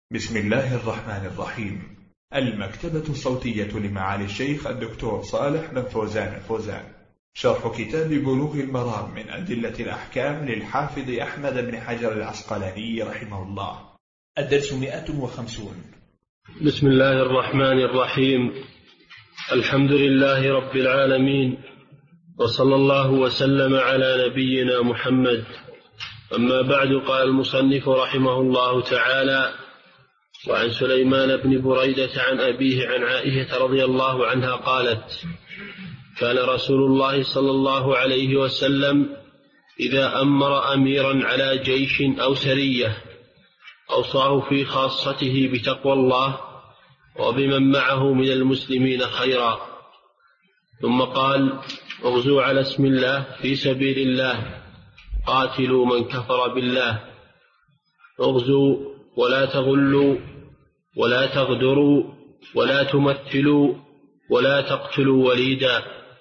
بسم الله الرحمن الرحيم. المكتبة الصوتية لمعالي الشيخ الدكتور صالح بن فوزان الفوزان، شرح كتاب بلوغ المرام من أدلة الأحكام للحافظ أحمد بن حجر العسقلاني رحمه الله. الدرس 150. بسم الله الرحمن الرحيم. الحمد لله رب العالمين، وصلى الله وسلم على نبينا محمد. أما بعد، قال المصنف رحمه الله تعالى: وعن سليمان بن بريدة عن أبيه عن عائشة رضي الله عنها قالت: كان رسول الله صلى الله عليه وسلم إذا أمر أميرا على جيش أو سرية أوصاه في خاصته بتقوى الله وبمن معه من المسلمين خيرا، ثم قال: اغزوا على اسم الله في سبيل الله، قاتلوا من كفر بالله، اغزوا ولا تغلوا ولا تغدروا ولا تمثلوا ولا تقتلوا وليدا،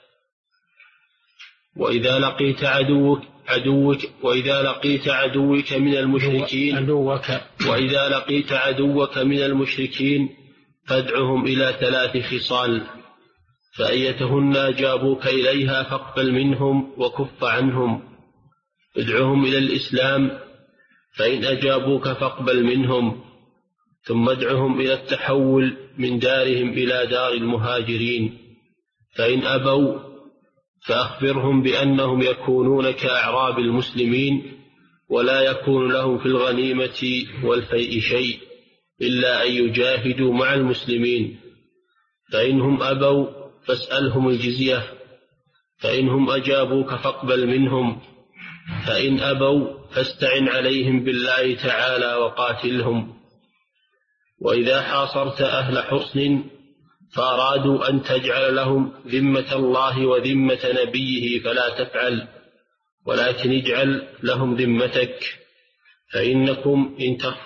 وإذا لقيت عدوك من المشركين فادعهم إلى 3 خصال، فأيتهن أجابوك إليها فاقبل منهم وكف عنهم. ادعهم إلى الإسلام، فإن أجابوك فاقبل منهم، ثم ادعهم إلى التحول من دارهم إلى دار المهاجرين، فإن أبوا فأخبرهم بأنهم يكونون كأعراب المسلمين، ولا يكون لهم في الغنيمة والفيء شيء إلا أن يجاهدوا مع المسلمين، فإنهم أبوا فاسألهم الجزية، فإنهم أجابوك فاقبل منهم، فإن أبوا فاستعن عليهم بالله تعالى وقاتلهم. وإذا حاصرت أهل حصن فأرادوا أن تجعل لهم ذمة الله وذمة نبيه فلا تفعل، ولكن اجعل لهم ذمتك، فإنكم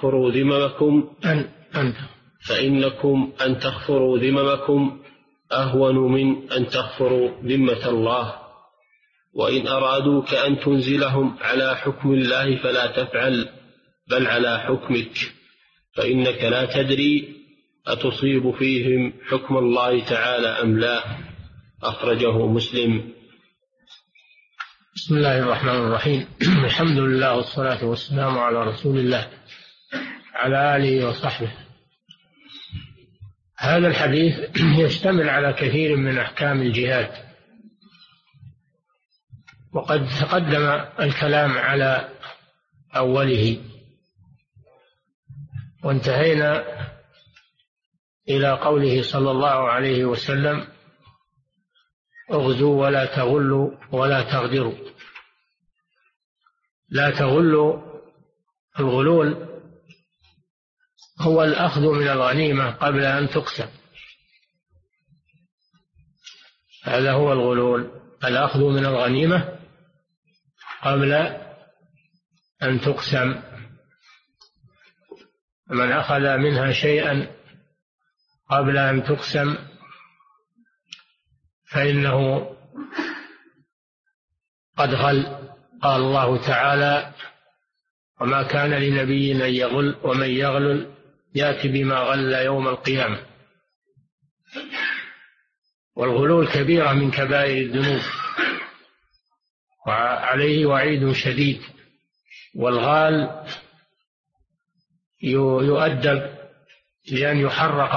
أن تغفروا ذممكم أهون من أن تغفروا ذمة الله. وإن أرادوك أن تنزلهم على حكم الله فلا تفعل، بل على حكمك، فإنك لا تدري أتصيب فيهم حكم الله تعالى أم لا. أخرجه مسلم. بسم الله الرحمن الرحيم. الحمد لله والصلاة والسلام على رسول الله على آله وصحبه. هذا الحديث يشتمل على كثير من أحكام الجهاد، وقد تقدم الكلام على أوله، وانتهينا إلى قوله صلى الله عليه وسلم: اغزوا ولا تغلوا ولا تغدروا. لا تغلوا، الغلول هو الأخذ من الغنيمة قبل أن تقسم، هذا هو الغلول، الأخذ من الغنيمة قبل أن تقسم. من أخذ منها شيئا قبل أن تقسم فإنه قد غل. قال الله تعالى: وما كان لنبي أن يغل ومن يغلل يأتي بما غل يوم القيامة. والغلول كبيرة من كبائر الذنوب، وعليه وعيد شديد. والغال يؤدب لأن يحرق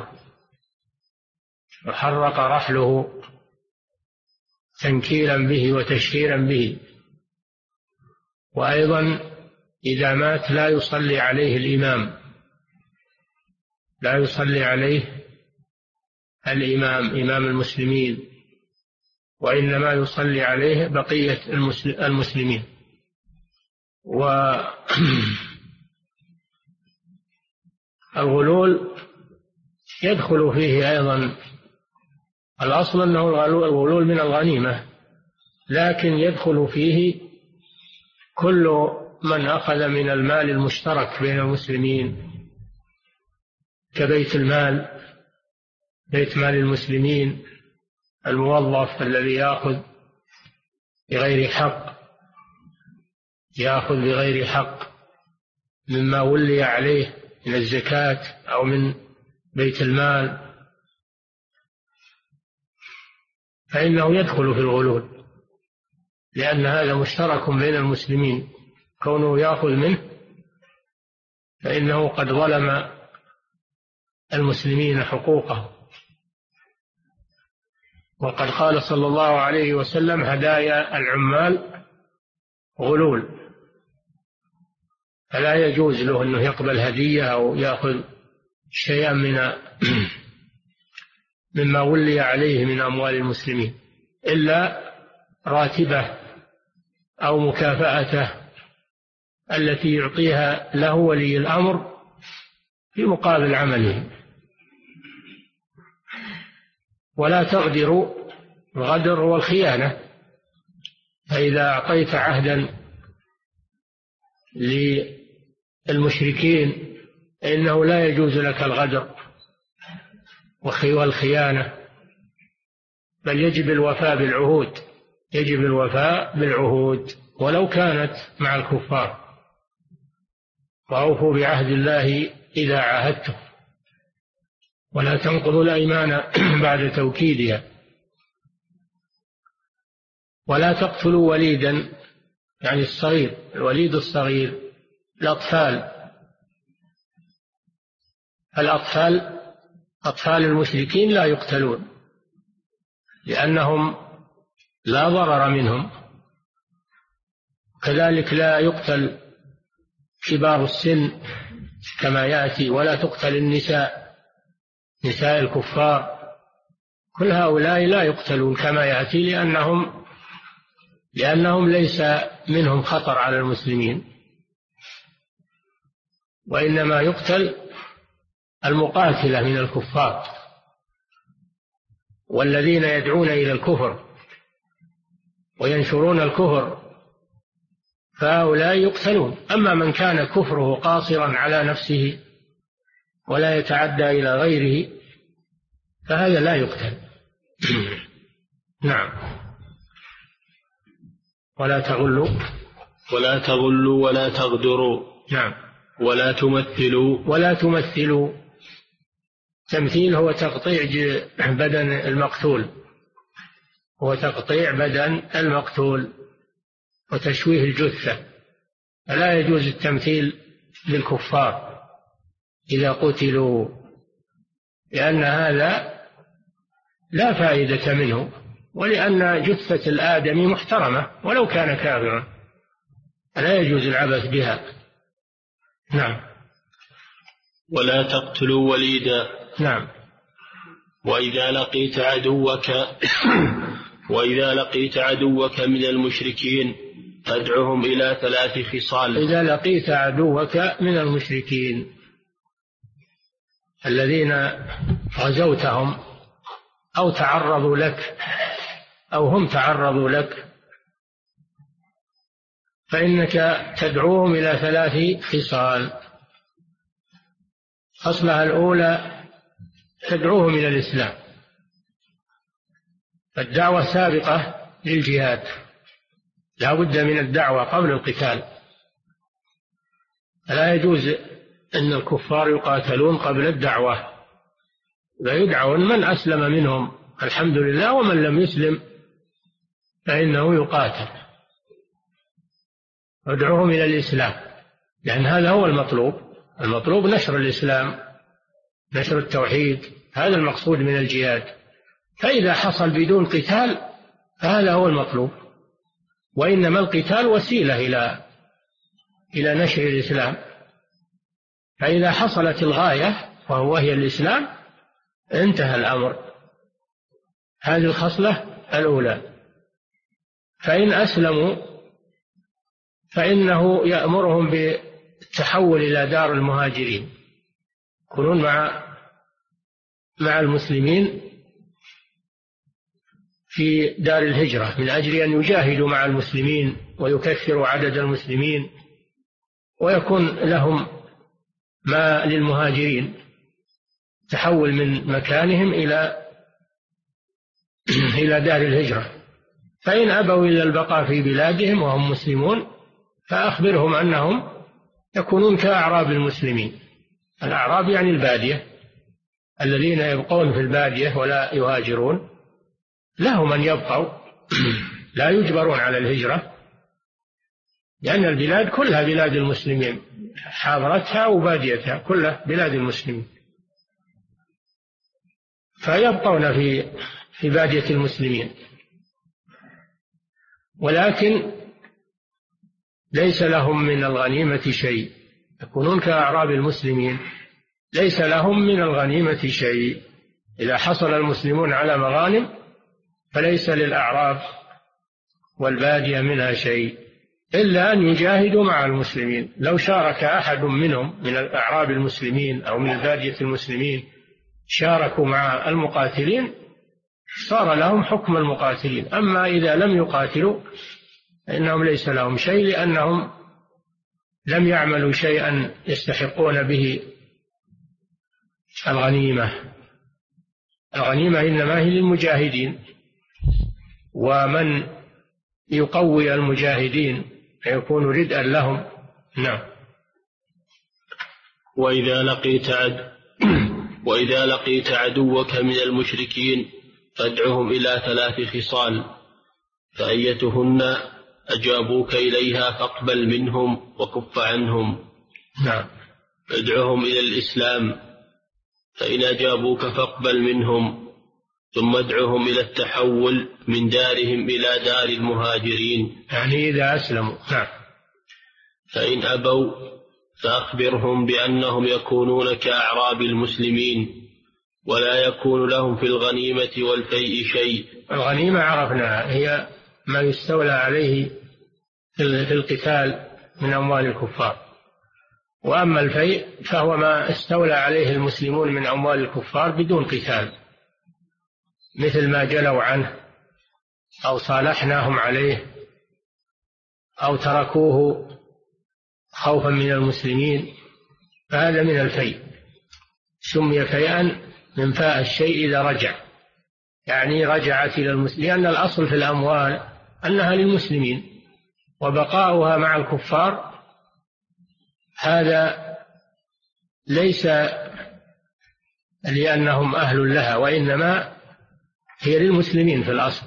رحله تنكيلا به وتشهيرا به. وأيضا إذا مات لا يصلي عليه الإمام، لا يصلي عليه الإمام إمام المسلمين، وإنما يصلي عليه بقية المسلمين. والغلول يدخل فيه أيضا، الأصل أنه الغلول من الغنيمة، لكن يدخل فيه كل من أخذ من المال المشترك بين المسلمين، كبيت المال، بيت مال المسلمين، الموظف الذي يأخذ بغير حق مما ولي عليه من الزكاة أو من بيت المال فإنه يدخل في الغلول، لأن هذا مشترك بين المسلمين، كونه يأخذ منه فإنه قد ظلم المسلمين حقوقه. وقد قال صلى الله عليه وسلم: هدايا العمال غلول، فلا يجوز له أنه يقبل هدية أو يأخذ شيئا مما ولي عليه من أموال المسلمين إلا راتبه أو مكافأته التي يعطيها له ولي الأمر في مقابل عمله. ولا تغدروا، الغدر هو الخيانة، فإذا أعطيت عهدا للمشركين إنه لا يجوز لك الغدر والخيانة، بل يجب الوفاء بالعهود، يجب الوفاء بالعهود ولو كانت مع الكفار. وأوفوا بعهد الله إذا عاهدتم ولا تنقضوا الأيمان بعد توكيدها. ولا تقتلوا وليدا، يعني الصغير، الوليد الصغير، الأطفال أطفال المشركين لا يقتلون لأنهم لا ضرر منهم، كذلك لا يقتل كبار السن كما يأتي، ولا تقتل النساء، نساء الكفار، كل هؤلاء لا يقتلون كما يأتي لأنهم ليس منهم خطر على المسلمين، وإنما يقتل المقاتلة من الكفار والذين يدعون إلى الكفر وينشرون الكفر، فهؤلاء يقتلون. أما من كان كفره قاصرا على نفسه ولا يتعدى إلى غيره فهذا لا يقتل. نعم. ولا تغلوا ولا تغدروا. نعم. ولا تمثلوا. تمثيل هو تقطيع بدن المقتول، هو تقطيع بدن المقتول وتشويه الجثة، فلا يجوز التمثيل للكفار إذا قتلوا، لأن هذا لا فائدة منه، ولأن جثة الآدمي محترمة ولو كان كافرا، فلا يجوز العبث بها. نعم. ولا تقتلوا وليدا. نعم. وإذا لقيت عدوك من المشركين فادعهم إلى 3 خصال. إذا لقيت عدوك من المشركين الذين غزوتهم أو تعرضوا لك أو هم تعرضوا لك فإنك تدعوهم إلى 3 خصال. خصلها الأولى تدعوهم إلى الإسلام، فالدعوة سابقة للجهاد، لا بد من الدعوة قبل القتال، فلا يجوز أن الكفار يقاتلون قبل الدعوة، فيدعون من أسلم منهم الحمد لله، ومن لم يسلم فإنه يقاتل. ادعوهم إلى الإسلام، لأن هذا هو المطلوب نشر الإسلام، نشر التوحيد، هذا المقصود من الجهاد. فإذا حصل بدون قتال فهذا هو المطلوب، وإنما القتال وسيلة إلى نشر الإسلام. فإذا حصلت الغاية وهي الإسلام انتهى الأمر. هذه الخصلة الأولى. فإن أسلموا فإنه يأمرهم بالتحول إلى دار المهاجرين، يكونون مع المسلمين في دار الهجرة من أجل أن يجاهدوا مع المسلمين ويكثروا عدد المسلمين، ويكون لهم ما للمهاجرين تحول من مكانهم إلى دار الهجرة. فإن أبوا إلى البقاء في بلادهم وهم مسلمون فأخبرهم أنهم يكونون كأعراب المسلمين، الأعراب يعني البادية، الذين يبقون في البادية ولا يهاجرون، لهم أن يبقوا لا يجبرون على الهجرة، لأن البلاد كلها بلاد المسلمين، حاضرتها وباديتها كلها بلاد المسلمين، فيبقون في بادية المسلمين، ولكن ليس لهم من الغنيمة شيء، يكونون كأعراب المسلمين، ليس لهم من الغنيمة شيء. إذا حصل المسلمون على مغانم فليس للأعراب والبادية منها شيء إلا أن يجاهدوا مع المسلمين. لو شارك أحد منهم من الأعراب المسلمين أو من بادية المسلمين شاركوا مع المقاتلين صار لهم حكم المقاتلين. أما إذا لم يقاتلوا فإنهم ليس لهم شيء، لأنهم لم يعملوا شيئا يستحقون به الغنيمة. الغنيمة إنما هي للمجاهدين، ومن يقوي المجاهدين فيكون ردءا لهم. نعم. وإذا لقيت عدوك من المشركين فادعهم إلى 3 خصال، فأيتهن أجابوك إليها فاقبل منهم وكف عنهم. نعم. ادعهم إلى الإسلام، فإن أجابوك فاقبل منهم، ثم ادعهم إلى التحول من دارهم إلى دار المهاجرين، يعني إذا أسلموا. نعم. فإن أبوا فأخبرهم بأنهم يكونون كأعراب المسلمين، ولا يكون لهم في الغنيمة والفيء شيء. الغنيمة عرفنا هي ما يستولى عليه في القتال من أموال الكفار، وأما الفيء فهو ما استولى عليه المسلمون من أموال الكفار بدون قتال، مثل ما جلوا عنه أو صالحناهم عليه أو تركوه خوفا من المسلمين، فهذا من الفيء. سمي فيئا من فاء الشيء إذا رجع، يعني رجعت إلى المسلمين، لأن الأصل في الأموال أنها للمسلمين، وبقاؤها مع الكفار هذا ليس لأنهم أهل لها، وإنما هي للمسلمين في الأصل.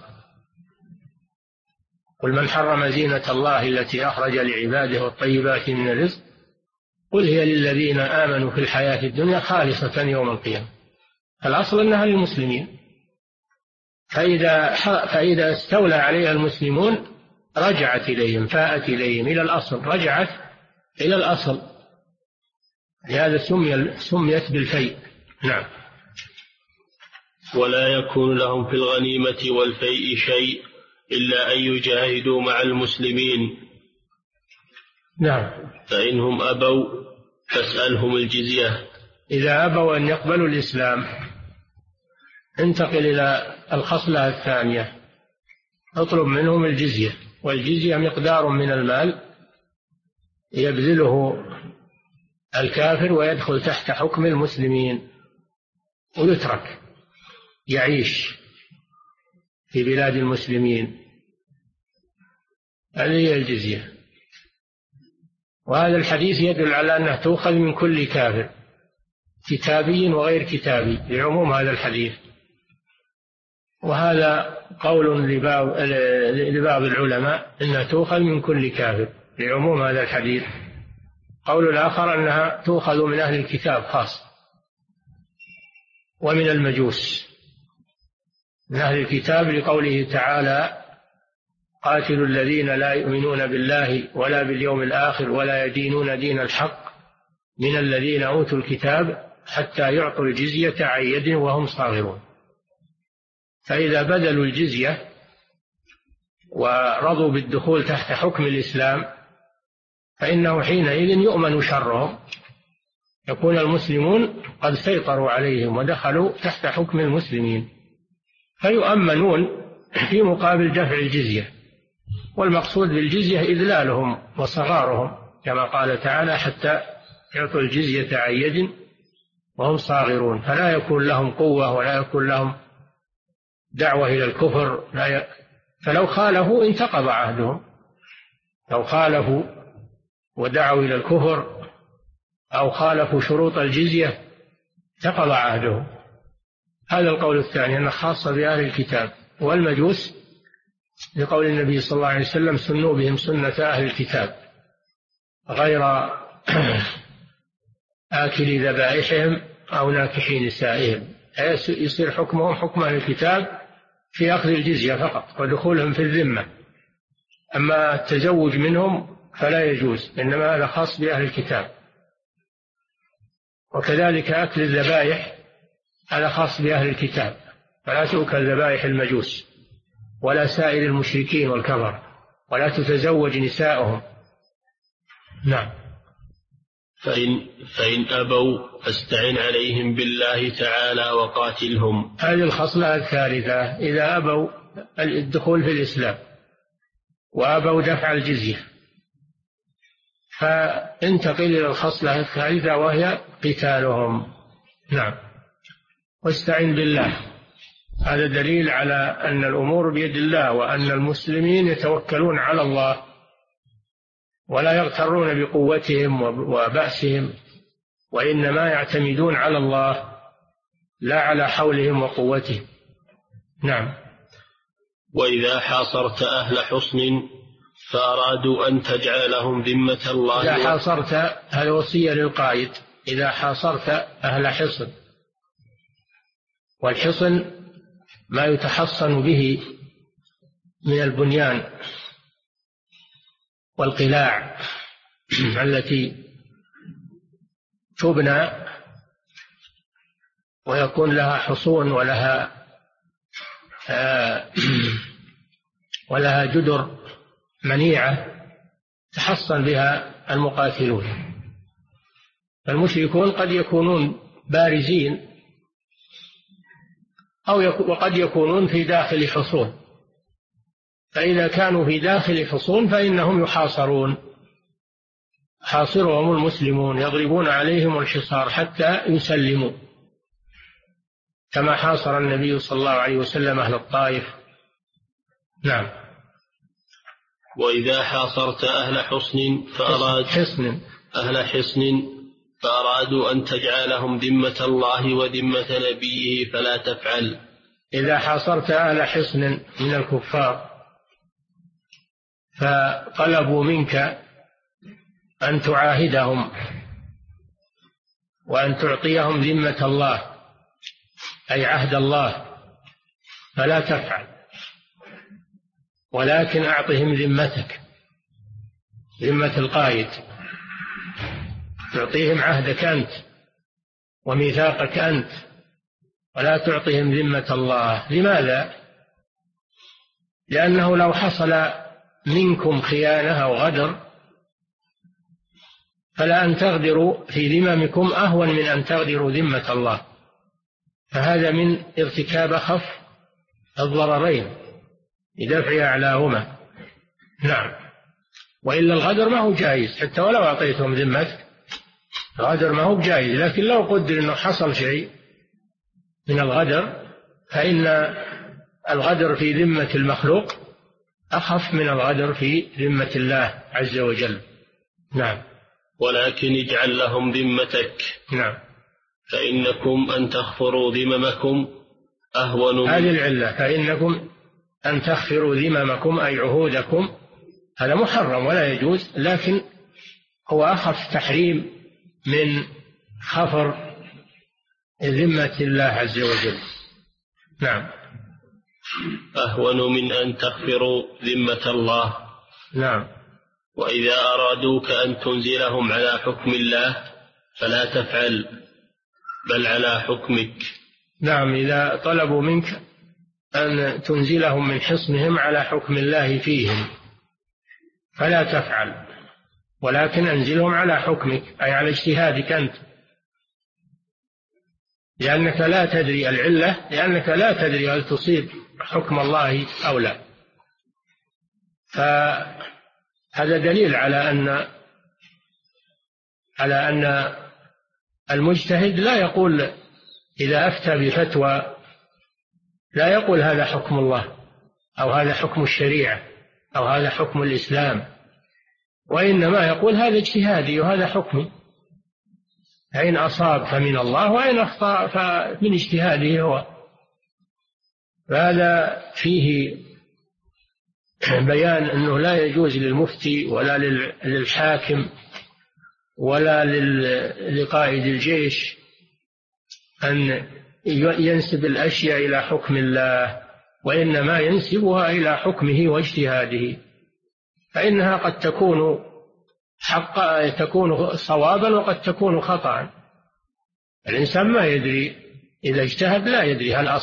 قل من حرم زينة الله التي أخرج لعباده والطيبات من الرزق قل هي للذين آمنوا في الحياة الدنيا خالصة يوم القيامة. الأصل أنها للمسلمين، فإذا استولى عليها المسلمون رجعت إليهم، فاءت إليهم إلى الأصل، رجعت إلى الأصل، لهذا سميت بالفيء. نعم. ولا يكون لهم في الغنيمة والفيء شيء إلا أن يجاهدوا مع المسلمين. نعم. فإنهم أبوا فاسألهم الجزية. إذا أبوا أن يقبلوا الإسلام انتقل إلى الخصلة الثانية، اطلب منهم الجزية، والجزية مقدار من المال يبذله الكافر ويدخل تحت حكم المسلمين ويترك يعيش في بلاد المسلمين، هذه هي الجزية. وهذا الحديث يدل على أنها تؤخذ من كل كافر، كتابي وغير كتابي، لعموم هذا الحديث. وهذا قول لبعض العلماء أنها تؤخذ من كل كافر لعموم هذا الحديث. قول الآخر أنها تؤخذ من أهل الكتاب خاص، ومن المجوس من أهل الكتاب، لقوله تعالى قاتلوا الذين لا يؤمنون بالله ولا باليوم الآخر ولا يدينون دين الحق من الذين أوتوا الكتاب حتى يعطوا الجزية عن يد وهم صاغرون. فإذا بذلوا الجزية ورضوا بالدخول تحت حكم الإسلام فإنه حينئذ يؤمن شرهم، يكون المسلمون قد سيطروا عليهم ودخلوا تحت حكم المسلمين، فيؤمنون في مقابل دفع الجزية. والمقصود بالجزية إذلالهم وصغارهم، كما قال تعالى حتى يعطوا الجزية عن يد وهم صاغرون، فلا يكون لهم قوة ولا يكون لهم دعوة إلى الكفر. فلو خالفوا انتقض عهدهم، لو خالفوا ودعوا إلى الكفر أو خالفوا شروط الجزية انتقض عهده. هذا القول الثاني، أنه خاصة بأهل الكتاب. والمجوس لقول النبي صلى الله عليه وسلم: سنوا بهم سنة أهل الكتاب غير آكل ذبائحهم أو ناكحي نسائهم. يصير حكمهم حكم أهل الكتاب في أخذ الجزية فقط ودخولهم في الذمة، أما التزوج منهم فلا يجوز، إنما هذا خاص بأهل الكتاب. وكذلك أكل الذبائح هذا خاص بأهل الكتاب، فلا تؤكل ذبائح المجوس ولا سائر المشركين والكفر، ولا تتزوج نساءهم. نعم. فإن أبوا فاستعن عليهم بالله تعالى وقاتلهم. هذه الخصلة الثالثة، إذا أبوا الدخول في الإسلام وأبوا دفع الجزية فانتقل إلى الخصلة الثالثة وهي قتالهم. نعم. واستعن بالله، هذا دليل على أن الأمور بيد الله، وأن المسلمين يتوكلون على الله ولا يغترون بقوتهم وبأسهم، وإنما يعتمدون على الله لا على حولهم وقوتهم. نعم. وإذا حاصرت أهل حصن فأرادوا أن تجعل لهم ذمة الله. إذا حاصرت، هذه وصية للقائد، إذا حاصرت أهل حصن، والحصن ما يتحصن به من البنيان والقلاع التي تبنى ويكون لها حصون ولها جدر منيعة تحصن بها المقاتلون. فالمشركون قد يكونون بارزين وقد يكونون في داخل حصون، فإذا كانوا في داخل حصون فإنهم يحاصرون، حاصرهم المسلمون يضربون عليهم الحصار حتى يسلموا، كما حاصر النبي صلى الله عليه وسلم أهل الطائف. نعم. وإذا حاصرت أهل حصن فأرادوا أن تجعلهم ذمة الله وذمة نبيه فلا تفعل. إذا حاصرت أهل حصن من الكفار فطلبوا منك أن تعاهدهم وأن تعطيهم ذمة الله أي عهد الله، فلا تفعل، ولكن أعطهم ذمتك، ذمة القائد، تعطيهم عهدك أنت وميثاقك أنت، ولا تعطيهم ذمة الله. لماذا؟ لأنه لو حصل منكم خيانة أو غدر فلا أن تغدروا في ذممكم أهون من أن تغدروا ذمة الله، فهذا من ارتكاب أخف الضررين لدفع أعلاهما. نعم. وإلا الغدر ما هو جائز، حتى ولو أعطيتهم ذمتك الغدر ما هو جائز، لكن لو قدر أنه حصل شيء من الغدر فإن الغدر في ذمة المخلوق أخف من الغدر في ذمة الله عز وجل. نعم. ولكن اجعل لهم ذمتك. نعم. فإنكم أن تغفروا ذممكم أهون. هذه العلة، فإنكم أن تغفروا ذممكم أي عهودكم، هذا محرم ولا يجوز، لكن هو أخف تحريم من خفر ذمة الله عز وجل. نعم. أهون من أن تغفروا ذمة الله. نعم. وإذا أرادوك أن تنزلهم على حكم الله فلا تفعل، بل على حكمك. نعم. إذا طلبوا منك أن تنزلهم من حصنهم على حكم الله فيهم فلا تفعل، ولكن أنزلهم على حكمك أي على اجتهادك أنت، لأنك لا تدري العلة، لأنك لا تدري هل تصيب حكم الله أو لا. فهذا دليل على أن المجتهد لا يقول إذا أفتى بفتوى لا يقول هذا حكم الله أو هذا حكم الشريعة أو هذا حكم الإسلام، وإنما يقول هذا اجتهادي وهذا حكمي. فإن أصاب فمن الله، وإن أخطأ فمن اجتهاده هو. فهذا فيه بيان أنه لا يجوز للمفتي ولا للحاكم ولا لقائد الجيش أن ينسب الأشياء إلى حكم الله، وإنما ينسبها إلى حكمه واجتهاده، فإنها قد تكون حقا، تكون صوابا، وقد تكون خطأ. الإنسان ما يدري، إذا اجتهد لا يدري هل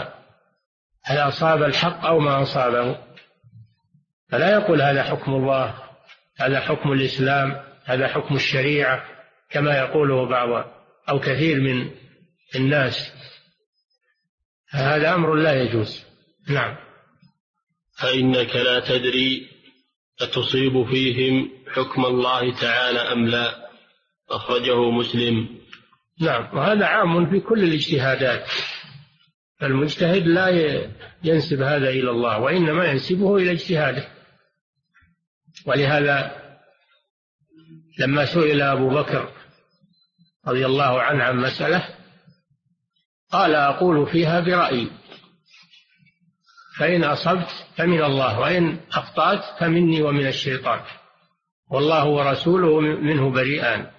أصاب الحق أو ما أصابه، فلا يقول هذا حكم الله، هذا حكم الإسلام، هذا حكم الشريعة، كما يقوله بعض أو كثير من الناس. هذا أمر لا يجوز. نعم. فإنك لا تدري أتصيب فيهم حكم الله تعالى أم لا، أخرجه مسلم. نعم، وهذا عام في كل الاجتهادات. المجتهد لا ينسب هذا إلى الله، وإنما ينسبه إلى اجتهاده. ولهذا لما سئل أبو بكر رضي الله عنه عن مسألة قال: أقول فيها برأيي، فإن أصبت فمن الله، وإن أخطأت فمني ومن الشيطان، والله ورسوله منه بريئان.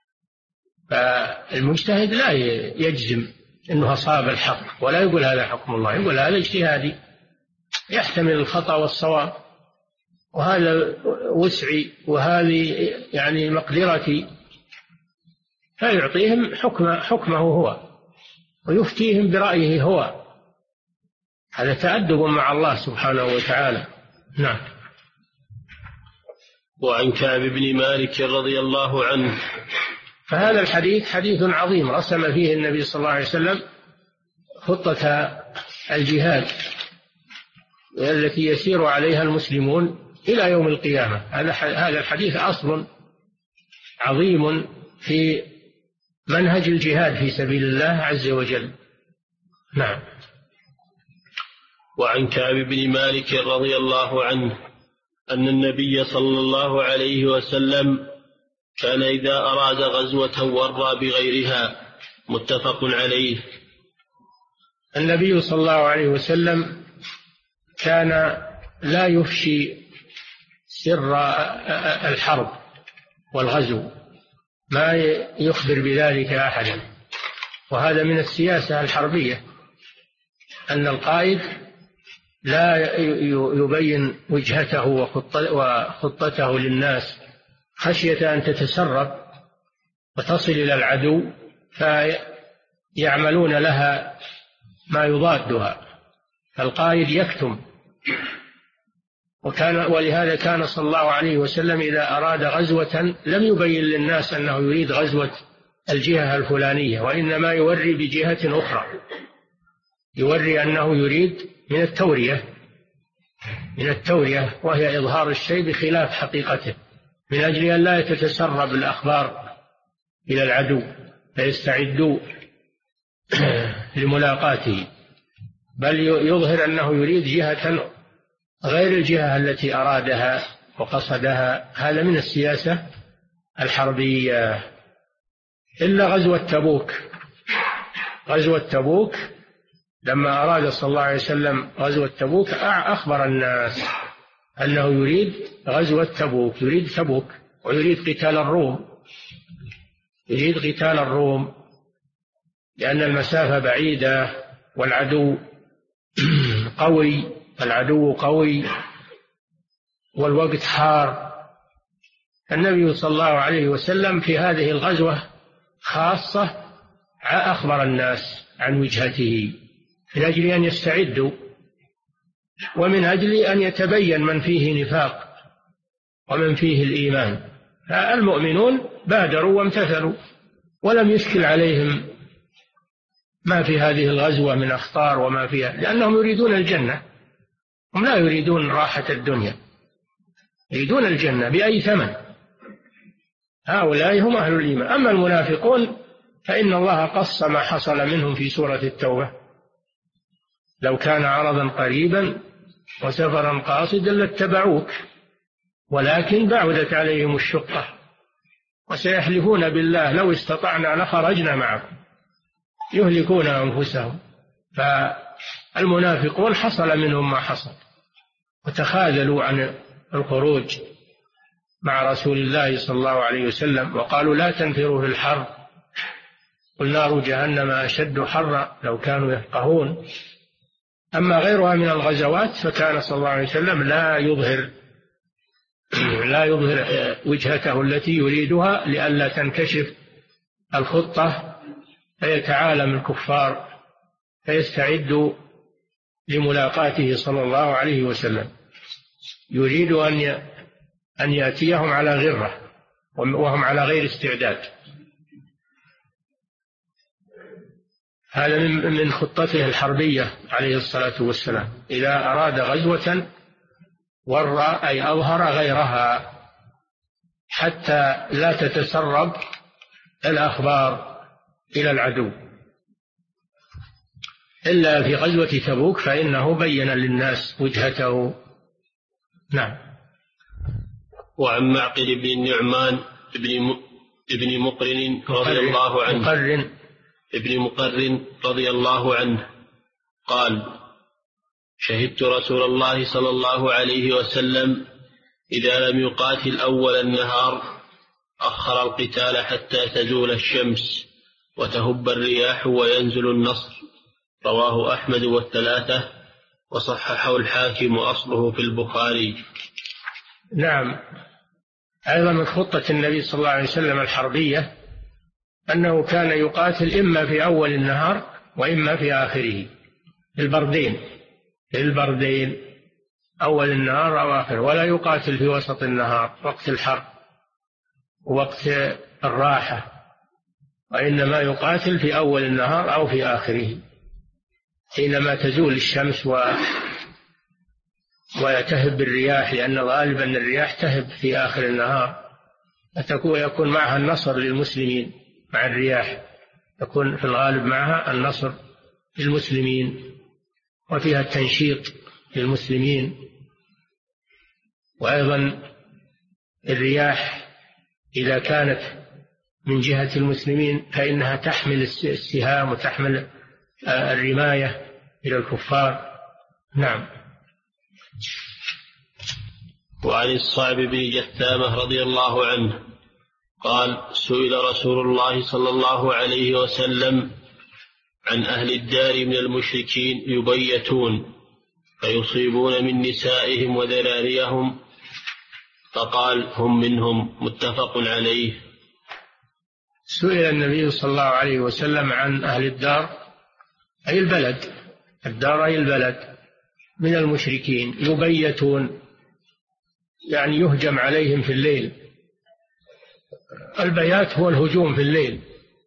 فالمجتهد لا يجزم أنه أصاب الحق، ولا يقول هذا حكم الله، يقول هذا اجتهادي، يحتمل الخطأ والصواب، وهذا وسعي، وهذه يعني مقدرتي، فيعطيهم حكمه هو، ويفتيهم برأيه هو. هذا تأدب مع الله سبحانه وتعالى. نعم. وعن كعب بن مالك رضي الله عنه. فهذا الحديث حديث عظيم رسم فيه النبي صلى الله عليه وسلم خطة الجهاد التي يسير عليها المسلمون إلى يوم القيامة. هذا الحديث أصل عظيم في منهج الجهاد في سبيل الله عز وجل. نعم. وعن كعب بن مالك رضي الله عنه أن النبي صلى الله عليه وسلم كان إذا أراد غزوة ورى بغيرها. متفق عليه. النبي صلى الله عليه وسلم كان لا يفشي سر الحرب والغزو، ما يخبر بذلك أحدا. وهذا من السياسة الحربية، أن القائد لا يبين وجهته وخطته للناس خشية أن تتسرب وتصل إلى العدو فيعملون لها ما يضادها، فالقائد يكتم. ولهذا كان صلى الله عليه وسلم إذا أراد غزوة لم يبين للناس أنه يريد غزوة الجهة الفلانية، وإنما يوري بجهة أخرى، يوري أنه يريد من التورية، وهي إظهار الشيء بخلاف حقيقته، من أجل أن لا تتسرب الأخبار إلى العدو فيستعدوا لملاقاته، بل يظهر أنه يريد جهة غير الجهة التي أرادها وقصدها. هذا من السياسة الحربية. إلا غزوة تبوك لما أراد صلى الله عليه وسلم غزوة تبوك أخبر الناس أنه يريد غزوة تبوك، يريد تبوك، ويريد قتال الروم، لأن المسافة بعيدة والعدو قوي والوقت حار. النبي صلى الله عليه وسلم في هذه الغزوة خاصة أخبر الناس عن وجهته من أجل أن يستعدوا، ومن أجل أن يتبين من فيه نفاق ومن فيه الإيمان. فالمؤمنون بادروا وامتثلوا، ولم يشكل عليهم ما في هذه الغزوة من أخطار وما فيها، لأنهم يريدون الجنة، هم لا يريدون راحة الدنيا، يريدون الجنة بأي ثمن. هؤلاء هم أهل الإيمان. أما المنافقون فإن الله قص ما حصل منهم في سورة التوبة: لو كان عرضا قريبا وسفرا قاصدا لاتبعوك ولكن بعدت عليهم الشقة وسيحلفون بالله لو استطعنا لخرجنا معكم، يهلكون أنفسهم. فالمنافقون حصل منهم ما حصل وتخاذلوا عن الخروج مع رسول الله صلى الله عليه وسلم، وقالوا لا تنفروا في الحر، قل نار جهنم أشد حرا لو كانوا يفقهون. أما غيرها من الغزوات فكان صلى الله عليه وسلم لا يظهر وجهته التي يريدها لئلا تنكشف الخطة فيتعالم الكفار فيستعدوا لملاقاته صلى الله عليه وسلم. يريد أن يأتيهم على غرة وهم على غير استعداد. هذا من خطته الحربية عليه الصلاة والسلام. إذا أراد غزوة ورى أي أظهر غيرها حتى لا تتسرب الأخبار إلى العدو، إلا في غزوة تبوك فإنه بين للناس وجهته. نعم. وعن معقل بن النعمان ابن مقرن رضي الله عنه ابن مقرن رضي الله عنه قال: شهدت رسول الله صلى الله عليه وسلم إذا لم يقاتل أول النهار أخر القتال حتى تزول الشمس وتهب الرياح وينزل النصر. رواه أحمد والثلاثة وصححه الحاكم وأصله في البخاري. نعم. أيضا من خطة النبي صلى الله عليه وسلم الحربية أنه كان يقاتل إما في أول النهار وإما في آخره، البردين أول النهار أو آخره، ولا يقاتل في وسط النهار وقت الحر ووقت الراحة، وإنما يقاتل في أول النهار أو في آخره حينما تزول الشمس ويتهب الرياح، لأن غالبا الرياح تهب في آخر النهار يكون معها النصر للمسلمين. مع الرياح يكون في الغالب معها النصر للمسلمين وفيها التنشيط للمسلمين. وأيضا الرياح إذا كانت من جهة المسلمين فإنها تحمل السهام وتحمل الرماية إلى الكفار. نعم. وعن الصعب بن جثامة رضي الله عنه قال: سئل رسول الله صلى الله عليه وسلم عن أهل الدار من المشركين يبيتون فيصيبون من نسائهم وذراريهم، فقال: هم منهم. متفق عليه. سئل النبي صلى الله عليه وسلم عن أهل الدار أي البلد، الدار أي البلد من المشركين يبيتون، يعني يهجم عليهم في الليل. البيات هو الهجوم في الليل.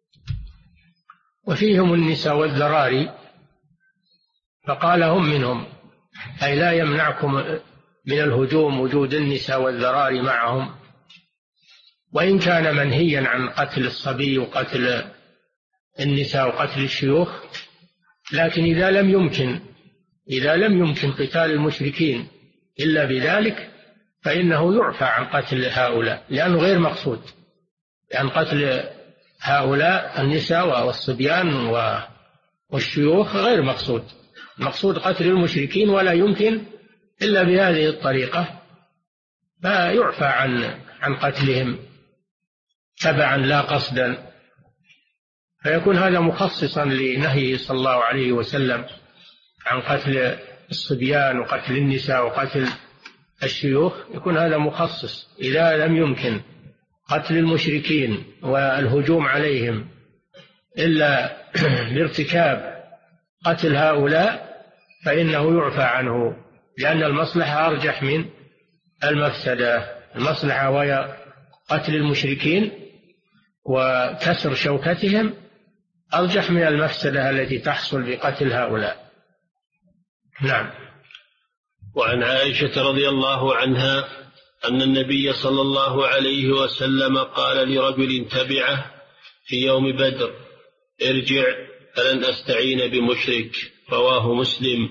وفيهم النساء والذراري، فقال هم منهم، أي لا يمنعكم من الهجوم وجود النساء والذراري معهم، وإن كان منهيا عن قتل الصبي وقتل النساء وقتل الشيوخ، لكن إذا لم يمكن قتال المشركين إلا بذلك فإنه يعفى عن قتل هؤلاء، لأنه غير مقصود، لأن قتل هؤلاء النساء والصبيان والشيوخ غير مقصود. المقصود قتل المشركين ولا يمكن إلا بهذه الطريقة، فيعفى عن قتلهم تبعا لا قصدا، فيكون هذا مخصصا لنهيه صلى الله عليه وسلم عن قتل الصبيان وقتل النساء وقتل الشيوخ. يكون هذا مخصص إذا لم يمكن قتل المشركين والهجوم عليهم إلا بارتكاب قتل هؤلاء فإنه يعفى عنه، لأن المصلحة أرجح من المفسدة. المصلحة وهي قتل المشركين وكسر شوكتهم أرجح من المفسدة التي تحصل بقتل هؤلاء. نعم. وعن عائشة رضي الله عنها أن النبي صلى الله عليه وسلم قال لرجل تبعه في يوم بدر: ارجع فلن أستعين بمشرك. رواه مسلم.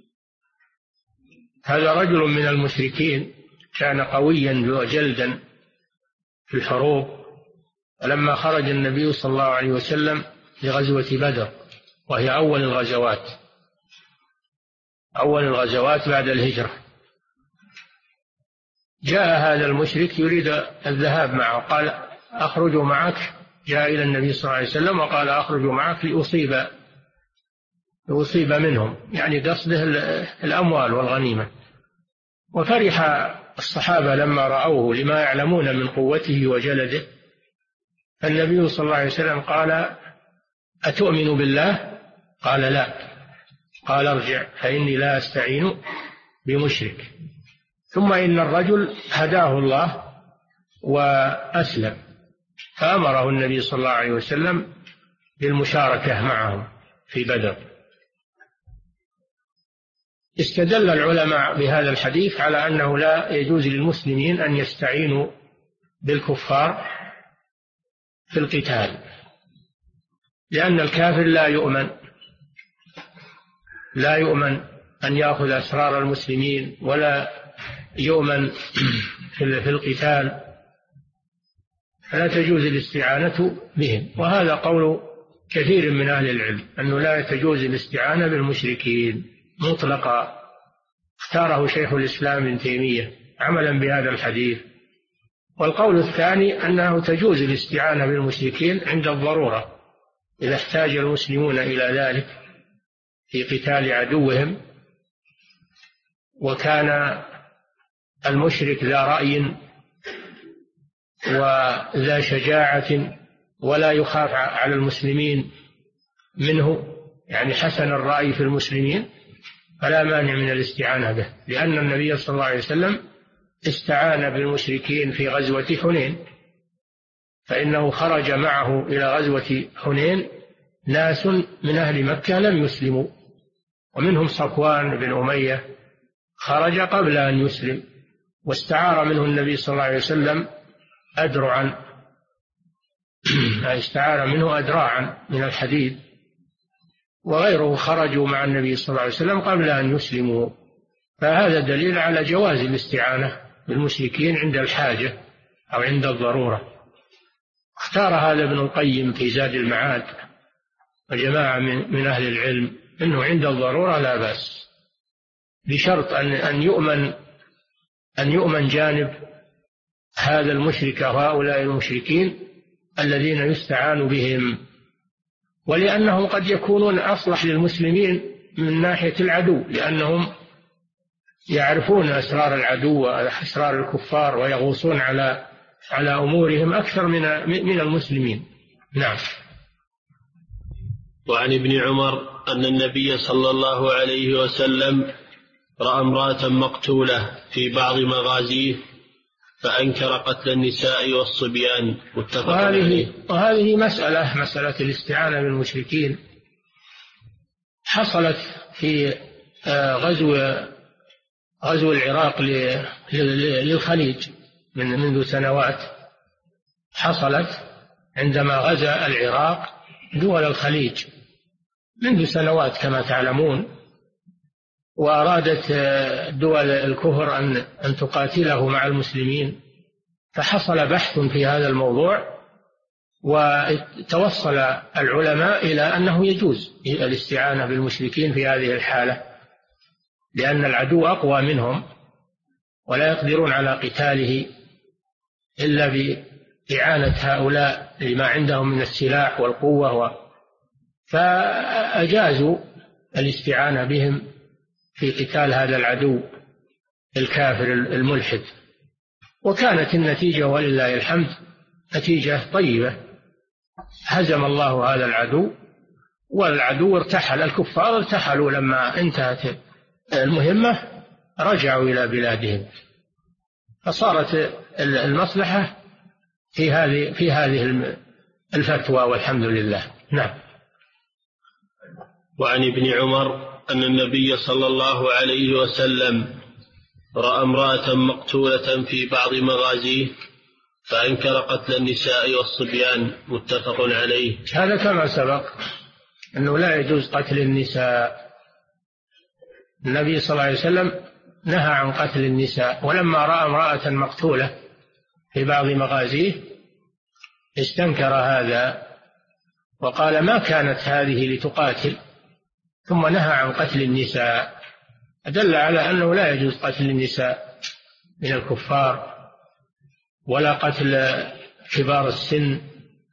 هذا رجل من المشركين كان قويا وجلدا في الحروب، فلما خرج النبي صلى الله عليه وسلم لغزوة بدر، وهي أول الغزوات بعد الهجرة، جاء هذا المشرك يريد الذهاب معه، قال أخرج معك. جاء إلى النبي صلى الله عليه وسلم وقال أخرج معك لأصيب منهم، يعني قصده الأموال والغنيمة. وفرح الصحابة لما رأوه لما يعلمون من قوته وجلده. النبي صلى الله عليه وسلم قال أتؤمن بالله؟ قال لا. قال ارجع فإني لا أستعين بمشرك. ثم إن الرجل هداه الله وأسلم، فأمره النبي صلى الله عليه وسلم بالمشاركة معهم في بدر. استدل العلماء بهذا الحديث على أنه لا يجوز للمسلمين أن يستعينوا بالكفار في القتال، لأن الكافر لا يؤمن أن يأخذ أسرار المسلمين، ولا يؤمن في القتال، فلا تجوز الاستعانة بهم. وهذا قول كثير من أهل العلم أنه لا تجوز الاستعانة بالمشركين مطلقا، اختاره شيخ الإسلام ابن تيمية عملا بهذا الحديث. والقول الثاني أنه تجوز الاستعانة بالمشركين عند الضرورة، إذا احتاج المسلمون إلى ذلك في قتال عدوهم، وكان المشرك ذا رأي وذا شجاعة ولا يخاف على المسلمين منه، يعني حسن الرأي في المسلمين، فلا مانع من الاستعانة به، لأن النبي صلى الله عليه وسلم استعان بالمشركين في غزوة حنين، فإنه خرج معه إلى غزوة حنين ناس من أهل مكة لم يسلموا، ومنهم صفوان بن أمية خرج قبل أن يسلم، واستعار منه النبي صلى الله عليه وسلم أدرعا، استعار منه أدراعا من الحديد، وغيره خرجوا مع النبي صلى الله عليه وسلم قبل أن يسلموا. فهذا دليل على جواز الاستعانة بالمشركين عند الحاجة أو عند الضرورة. اختار هذا ابن القيم في زاد المعاد وجماعة من أهل العلم أنه عند الضرورة لا بأس، بشرط أن يؤمن جانب هذا المشرك وهؤلاء المشركين الذين يستعان بهم، ولأنهم قد يكونون أصلح للمسلمين من ناحية العدو، لأنهم يعرفون أسرار العدو وأسرار الكفار ويغوصون على أمورهم أكثر من المسلمين. نعم. وعن ابن عمر أن النبي صلى الله عليه وسلم رأى امرأة مقتولة في بعض مغازيه فأنكر قتل النساء والصبيان، متفق عليه. وهذه مسألة الاستعانة بالمشركين حصلت في غزو العراق للخليج منذ سنوات، حصلت عندما غزا العراق دول الخليج منذ سنوات كما تعلمون، وأرادت دول الكفر أن تقاتله مع المسلمين، فحصل بحث في هذا الموضوع، وتوصل العلماء إلى أنه يجوز الاستعانة بالمشركين في هذه الحالة، لأن العدو أقوى منهم ولا يقدرون على قتاله إلا بإعانة هؤلاء لما عندهم من السلاح والقوة، فأجازوا الاستعانة بهم في قتال هذا العدو الكافر الملحد، وكانت النتيجة ولله الحمد نتيجة طيبة، هزم الله هذا العدو، والعدو ارتحل، الكفار ارتحلوا لما انتهت المهمة رجعوا إلى بلادهم، فصارت المصلحة في هذه الفتوى والحمد لله. نعم. وعن ابن عمر أن النبي صلى الله عليه وسلم رأى امرأة مقتولة في بعض مغازيه فأنكر قتل النساء والصبيان، متفق عليه. هذا كما سبق أنه لا يجوز قتل النساء، النبي صلى الله عليه وسلم نهى عن قتل النساء، ولما رأى امرأة مقتولة في بعض مغازيه استنكر هذا وقال ما كانت هذه لتقاتل، ثم نهى عن قتل النساء، أدل على أنه لا يجوز قتل النساء من الكفار ولا قتل كبار السن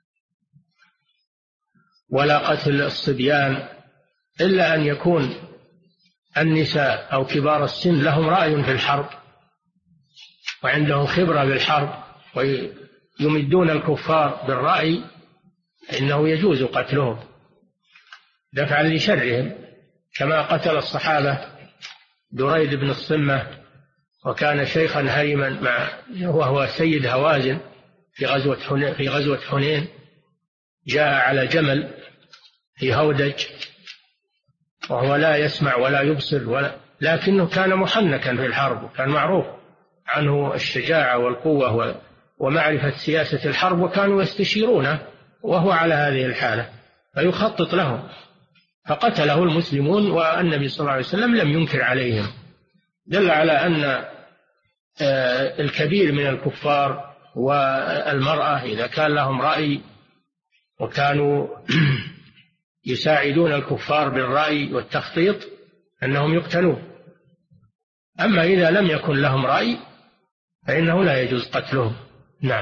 ولا قتل الصبيان، إلا أن يكون النساء أو كبار السن لهم رأي في الحرب وعندهم خبرة بالحرب ويمدون الكفار بالرأي، إنه يجوز قتلهم دفعا لشرهم، كما قتل الصحابة دريد بن الصمة وكان شيخا هرما وهو سيد هوازن في غزوة حنين، جاء على جمل في هودج وهو لا يسمع ولا يبصر لكنه كان محنكا في الحرب، وكان معروف عنه الشجاعة والقوة ومعرفة سياسة الحرب، وكانوا يستشيرونه وهو على هذه الحالة فيخطط لهم، فقتله المسلمون والنبي صلى الله عليه وسلم لم ينكر عليهم، دل على أن الكبير من الكفار والمرأة إذا كان لهم رأي وكانوا يساعدون الكفار بالرأي والتخطيط أنهم يقتلون، أما إذا لم يكن لهم رأي فإنه لا يجوز قتلهم. نعم.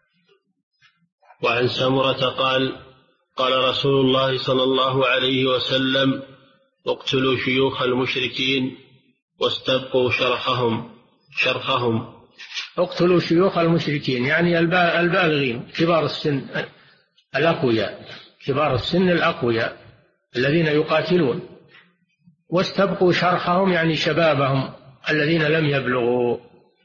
وعن سمرة قال قال رسول الله صلى الله عليه وسلم اقتلوا شيوخ المشركين واستبقوا شرخهم. اقتلوا شيوخ المشركين يعني البالغين كبار السن الأقوياء، كبار السن الأقوياء الذين يقاتلون، واستبقوا شرخهم يعني شبابهم الذين لم يبلغوا.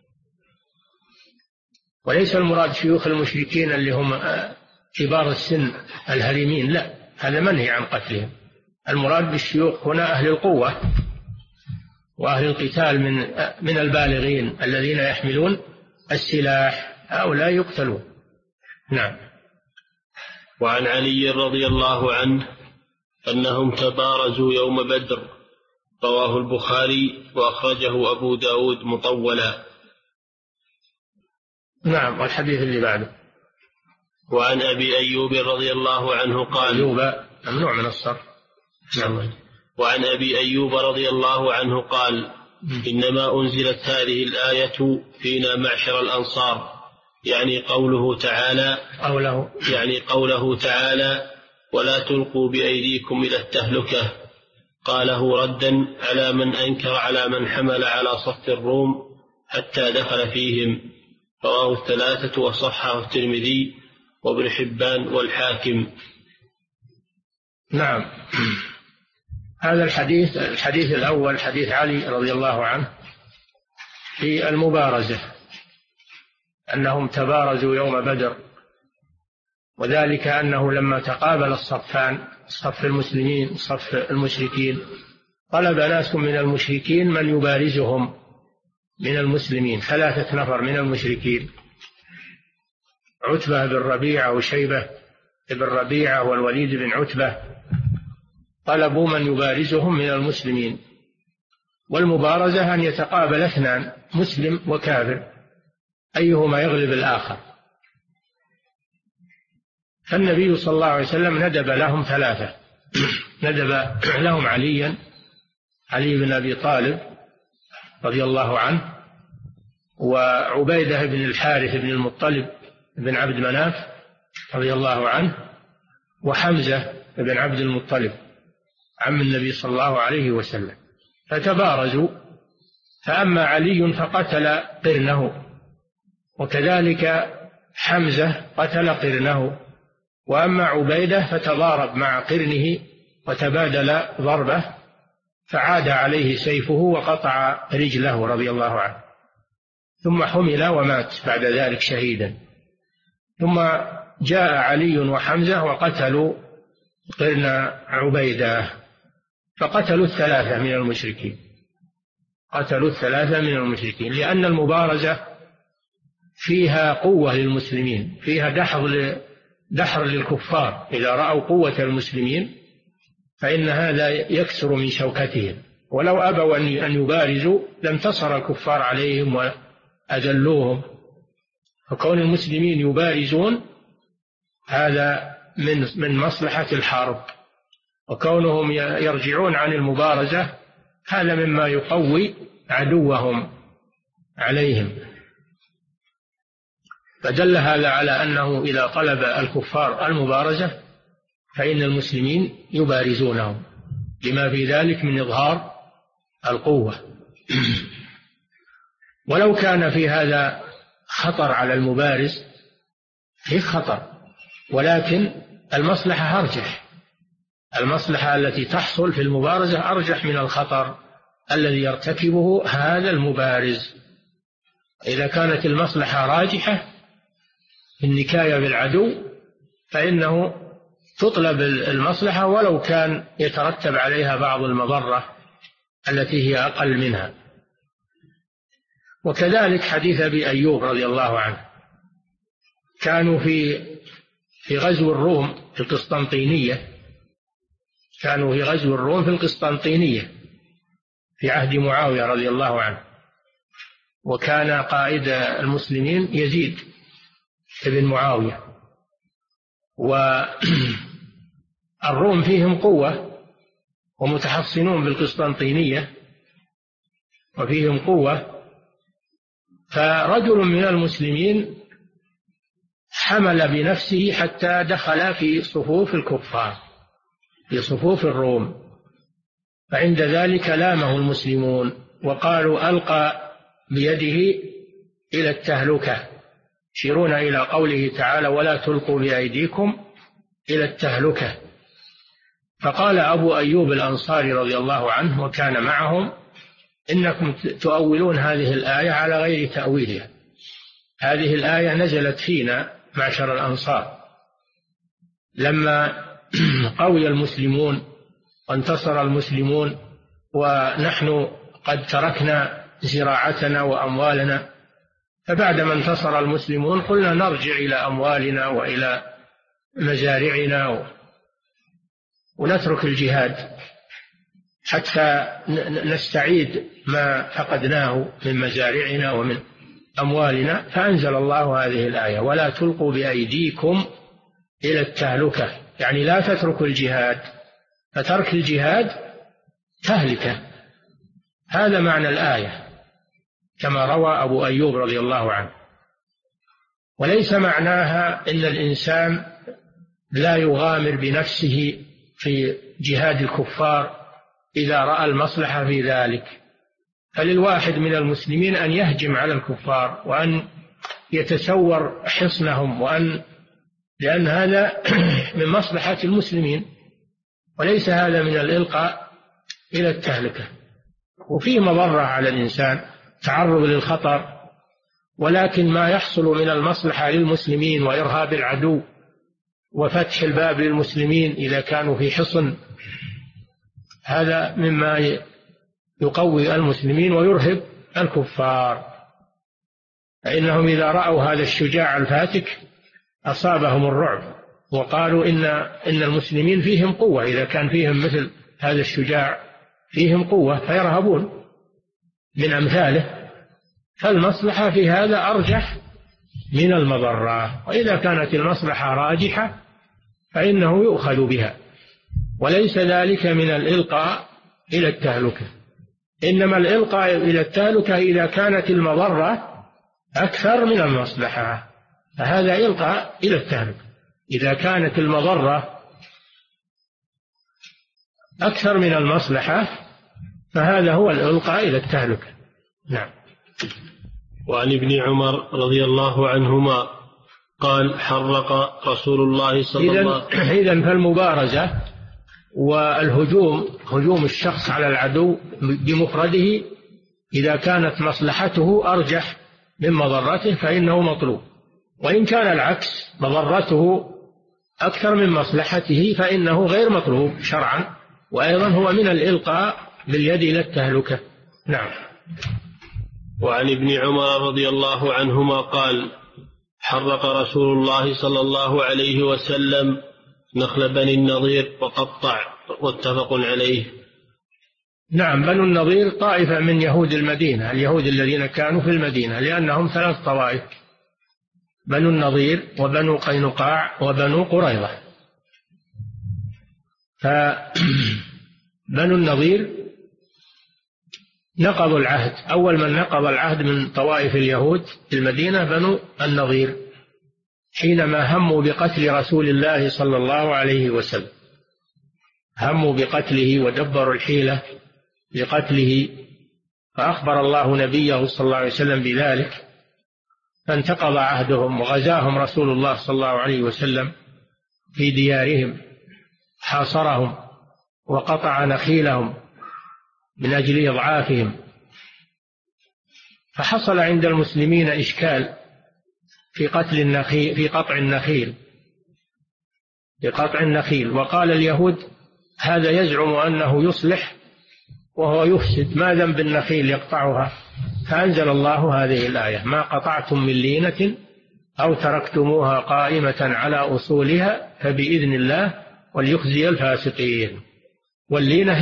وليس المراد شيوخ المشركين اللي هم كبار السن الهرمين، لا، هذا منهي عن قتلهم. المراد بالشيوخ هنا أهل القوة وأهل القتال من البالغين الذين يحملون السلاح، هؤلاء يقتلون. نعم. وعن علي رضي الله عنه أنهم تبارزوا يوم بدر، رواه البخاري وأخرجه أبو داود مطولا. نعم. والحديث اللي بعده. وعن أبي أيوب رضي الله عنه قال أيوب ممنوع من الصرف. نعم. وعن أبي أيوب رضي الله عنه قال إنما أنزلت هذه الآية فينا معشر الأنصار، يعني قوله تعالى ولا تلقوا بأيديكم إلى التهلكة، قاله ردا على من أنكر على من حمل على صف الروم حتى دخل فيهم، رواه الثلاثة وصححه الترمذي وابن حبان والحاكم. نعم. هذا الحديث الأول حديث علي رضي الله عنه في المبارزة، أنهم تبارزوا يوم بدر، وذلك أنه لما تقابل الصفان، صف المسلمين صف المشركين، طلب ناس من المشركين من يبارزهم من المسلمين، 3 نفر من المشركين، عتبة بن ربيعة وشيبة بن ربيعة والوليد بن عتبة، طلبوا من يبارزهم من المسلمين. والمبارزة أن يتقابل 2 مسلم وكافر أيهما يغلب الآخر، فالنبي صلى الله عليه وسلم ندب لهم 3، ندب لهم علي بن أبي طالب رضي الله عنه، وعبيدة بن الحارث بن المطلب بن عبد مناف رضي الله عنه، وحمزة بن عبد المطلب عم النبي صلى الله عليه وسلم، فتبارزوا، فأما علي فقتل قرنه، وكذلك حمزة قتل قرنه، وأما عبيدة فتضارب مع قرنه وتبادل ضربه، فعاد عليه سيفه وقطع رجله رضي الله عنه، ثم حمل ومات بعد ذلك شهيدا. ثم جاء علي وحمزة وقتلوا قرن عبيدة، فقتلوا 3 من المشركين، قتلوا 3 من المشركين، لأن المبارزة فيها قوة للمسلمين، فيها دحر للكفار، إذا رأوا قوة المسلمين فإن هذا يكسر من شوكتهم، ولو أبوا أن يبارزوا لانتصر الكفار عليهم وأذلوهم. فكون المسلمين يبارزون هذا من مصلحة الحرب، وكونهم يرجعون عن المبارزة هذا مما يقوي عدوهم عليهم. فدل هذا على أنه إذا طلب الكفار المبارزة فإن المسلمين يبارزونهم لما في ذلك من إظهار القوة. ولو كان في هذا خطر على المبارز فيه خطر، ولكن المصلحة أرجح، المصلحة التي تحصل في المبارزة أرجح من الخطر الذي يرتكبه هذا المبارز. إذا كانت المصلحة راجحة في النكاية بالعدو فإنه تطلب المصلحة ولو كان يترتب عليها بعض المضرة التي هي أقل منها. وكذلك حديث أبي أيوب رضي الله عنه، كانوا في غزو الروم في القسطنطينية، كانوا في غزو الروم في القسطنطينية في عهد معاوية رضي الله عنه، وكان قائد المسلمين يزيد بن معاوية، والروم فيهم قوة ومتحصنون بالقسطنطينية وفيهم قوة. فرجل من المسلمين حمل بنفسه حتى دخل في صفوف الكفار في صفوف الروم، فعند ذلك لامه المسلمون وقالوا ألقى بيده إلى التهلكة، يشيرون إلى قوله تعالى ولا تلقوا بأيديكم إلى التهلكة. فقال أبو أيوب الأنصاري رضي الله عنه وكان معهم إنكم تؤولون هذه الآية على غير تأويلها، هذه الآية نزلت فينا معشر الأنصار لما قوي المسلمون وانتصر المسلمون ونحن قد تركنا زراعتنا وأموالنا، فبعدما انتصر المسلمون قلنا نرجع إلى أموالنا وإلى مزارعنا ونترك الجهاد حتى نستعيد ما فقدناه من مزارعنا ومن أموالنا. فأنزل الله هذه الآية ولا تلقوا بأيديكم إلى التهلكة، يعني لا تتركوا الجهاد، فترك الجهاد تهلكة، هذا معنى الآية كما روى أبو أيوب رضي الله عنه. وليس معناها إن الإنسان لا يغامر بنفسه في جهاد الكفار إذا رأى المصلحة في ذلك، فللواحد من المسلمين أن يهجم على الكفار وأن يتسور حصنهم، لأن هذا من مصلحة المسلمين، وليس هذا من الإلقاء إلى التهلكة. وفيه مضرة على الإنسان تعرض للخطر، ولكن ما يحصل من المصلحة للمسلمين وإرهاب العدو وفتح الباب للمسلمين إذا كانوا في حصن، هذا مما يقوي المسلمين ويرهب الكفار، فإنهم إذا رأوا هذا الشجاع الفاتك أصابهم الرعب وقالوا إن المسلمين فيهم قوة، إذا كان فيهم مثل هذا الشجاع فيهم قوة فيرهبون من أمثاله. فالمصلحة في هذا أرجح من المضرة، وإذا كانت المصلحة راجحة فإنه يؤخذ بها، وليس ذلك من الإلقاء إلى التهلكة. إنما الإلقاء إلى التهلكة إذا كانت المضرة أكثر من المصلحة، فهذا إلقاء إلى التهلكة. إذا كانت المضرة أكثر من المصلحة فهذا هو الإلقاء إلى التهلكة. نعم. وعن ابن عمر رضي الله عنهما قال حرق رسول الله صلى الله عليه وسلم. إذن فالمبارزة والهجوم، هجوم الشخص على العدو بمفرده إذا كانت مصلحته أرجح من مضرته فإنه مطلوب، وإن كان العكس مضرته أكثر من مصلحته فإنه غير مطلوب شرعا، وأيضا هو من الإلقاء باليد إلى التهلكة. نعم. وعن ابن عمر رضي الله عنهما قال حرق رسول الله صلى الله عليه وسلم نخل بني النضير وقطع، متفق عليه. نعم، بنو النضير طائفة من يهود المدينة، اليهود الذين كانوا في المدينة، لأنهم 3 طوائف، بنو النضير وبنو قينقاع وبنو قريظة. فبنو النضير نقضوا العهد، أول من نقض العهد من طوائف اليهود في المدينة بنو النضير، حينما هموا بقتل رسول الله صلى الله عليه وسلم، هموا بقتله ودبروا الحيلة لقتله، فأخبر الله نبيه صلى الله عليه وسلم بذلك، فانتقض عهدهم وغزاهم رسول الله صلى الله عليه وسلم في ديارهم، حاصرهم وقطع نخيلهم من أجل إضعافهم. فحصل عند المسلمين إشكال في قطع النخيل، وقال اليهود هذا يزعم أنه يصلح وهو يفسد، ما ذنب النخيل يقطعها؟ فأنزل الله هذه الآية: ما قطعتم من لينة أو تركتموها قائمة على أصولها فبإذن الله وليخزي الفاسقين. واللينة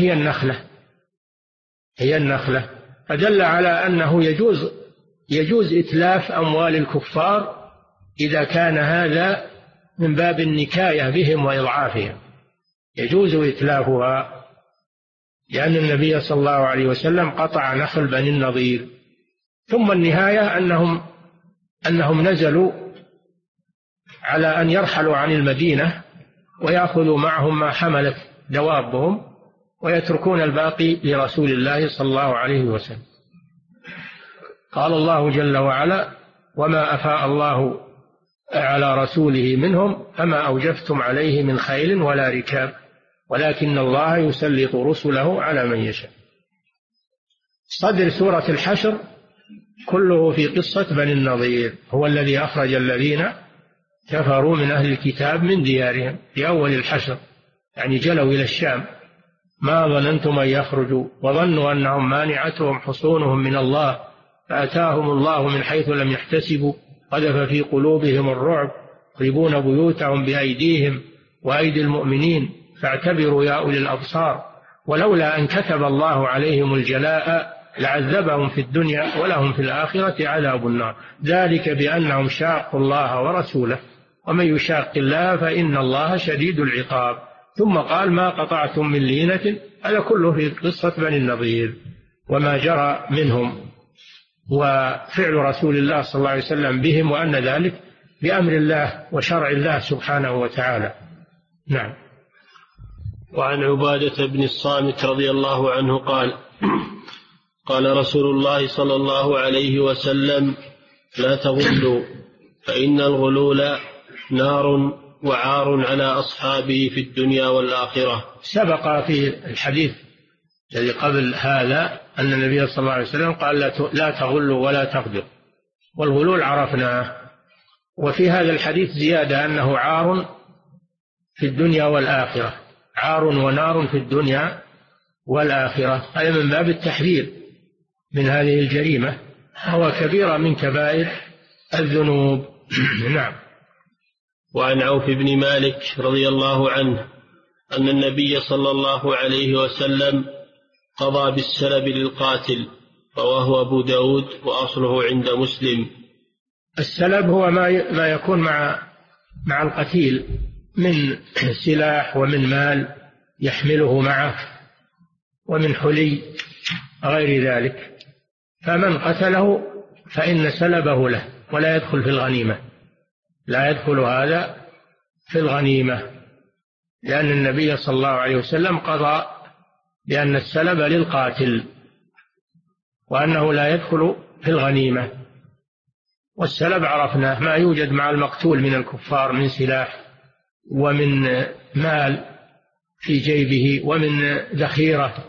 هي النخلة، فدل على أنه يجوز إتلاف أموال الكفار إذا كان هذا من باب النكاية بهم وإضعافهم، يجوز إتلافها، لأن النبي صلى الله عليه وسلم قطع نخل بني النضير. ثم النهاية أنهم نزلوا على أن يرحلوا عن المدينة ويأخذوا معهم ما حملت دوابهم ويتركون الباقي لرسول الله صلى الله عليه وسلم. قال الله جل وعلا: وما أفاء الله على رسوله منهم فما أوجفتم عليه من خيل ولا ركاب ولكن الله يسلط رسله على من يشاء. صدر سورة الحشر كله في قصة بني النضير، هو الذي أخرج الذين كفروا من أهل الكتاب من ديارهم في أول الحشر، يعني جلوا إلى الشام، ما ظننتم أن يخرجوا وظنوا أنهم مانعتهم حصونهم من الله فأتاهم الله من حيث لم يحتسبوا قذف في قلوبهم الرعب يخربون بيوتهم بأيديهم وأيدي المؤمنين فاعتبروا يا أولي الأبصار ولولا أن كتب الله عليهم الجلاء لعذبهم في الدنيا ولهم في الآخرة عذاب النار ذلك بأنهم شاقوا الله ورسوله ومن يشاق الله فإن الله شديد العقاب. ثم قال: ما قطعتم من لينة، هذا كله في قصة بني النضير وما جرى منهم وفعل رسول الله صلى الله عليه وسلم بهم، وأن ذلك بأمر الله وشرع الله سبحانه وتعالى. نعم. وعن عبادة بن الصامت رضي الله عنه قال: قال رسول الله صلى الله عليه وسلم: لا تغلوا فإن الغلول نار وعار على أصحابه في الدنيا والآخرة. سبق في الحديث الذي قبل هذا أن النبي صلى الله عليه وسلم قال: لا تغلوا ولا تغدروا، والغلول عرفناه. وفي هذا الحديث زيادة أنه عار في الدنيا والآخرة، عار ونار في الدنيا والآخرة، هذا من باب التحذير من هذه الجريمة، هو كبيرة من كبائر الذنوب. نعم. وعن عوف بن مالك رضي الله عنه أن النبي صلى الله عليه وسلم قضى بالسلب للقاتل، رواه أبو داود وأصله عند مسلم. السلب هو ما يكون مع القتيل من سلاح ومن مال يحمله معه ومن حلي غير ذلك، فمن قتله فإن سلبه له ولا يدخل في الغنيمة، لا يدخل هذا في الغنيمة، لأن النبي صلى الله عليه وسلم قضى بأن السلب للقاتل وأنه لا يدخل في الغنيمة. والسلب عرفناه ما يوجد مع المقتول من الكفار من سلاح ومن مال في جيبه ومن ذخيرة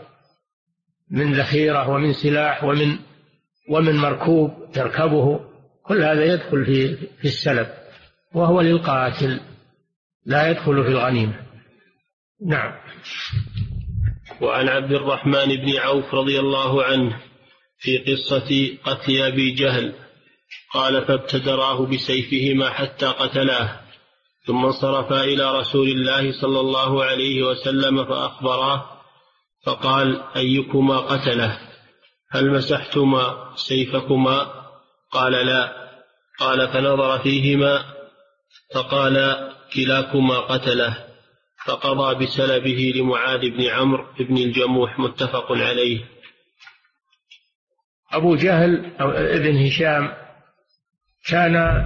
ومن سلاح ومن مركوب يركبه، كل هذا يدخل في السلب وهو للقاتل لا يدخل في الغنيمة. نعم. وعن عبد الرحمن بن عوف رضي الله عنه في قصة قتل أبي جهل قال: فابتدراه بسيفهما حتى قتلاه، ثم انصرفا إلى رسول الله صلى الله عليه وسلم فأخبراه، فقال: أيكما قتله؟ هل مسحتما سيفكما؟ قال: لا. قال فنظر فيهما فقال كلاكما قتله، فقضى بسلبه لمعاذ بن عمرو بن الجموح. متفق عليه. أبو جهل أو ابن هشام كان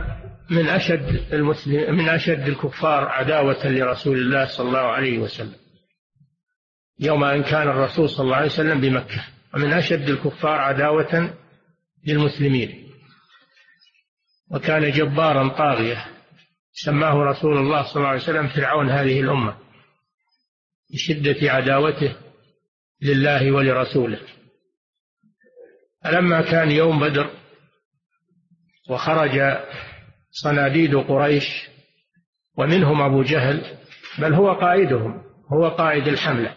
من أشد الكفار عداوة لرسول الله صلى الله عليه وسلم يوم أن كان الرسول صلى الله عليه وسلم بمكة، ومن أشد الكفار عداوة للمسلمين، وكان جبارا طاغية، سماه رسول الله صلى الله عليه وسلم فرعون هذه الأمة بشدة عداوته لله ولرسوله. فلما كان يوم بدر وخرج صناديد قريش ومنهم أبو جهل، بل هو قائدهم، هو قائد الحملة،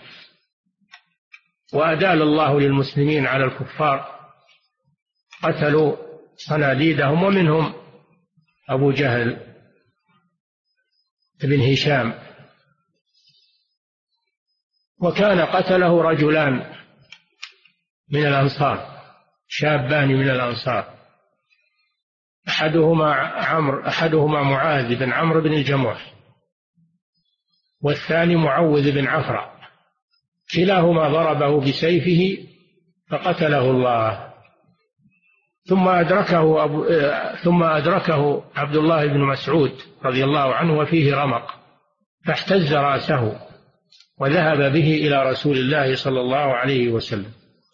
وأدال الله للمسلمين على الكفار، قتلوا صناديدهم ومنهم أبو جهل بن هشام. وكان قتله رجلان من الأنصار، شابان من الأنصار، أحدهما معاذ بن عمرو بن الجموح، والثاني معوذ بن عفرة، كلاهما ضربه بسيفه فقتله الله. ثم أدركه عبد الله بن مسعود رضي الله عنه وفيه رمق، فاحتز رأسه وذهب به إلى رسول الله صلى الله عليه وسلم.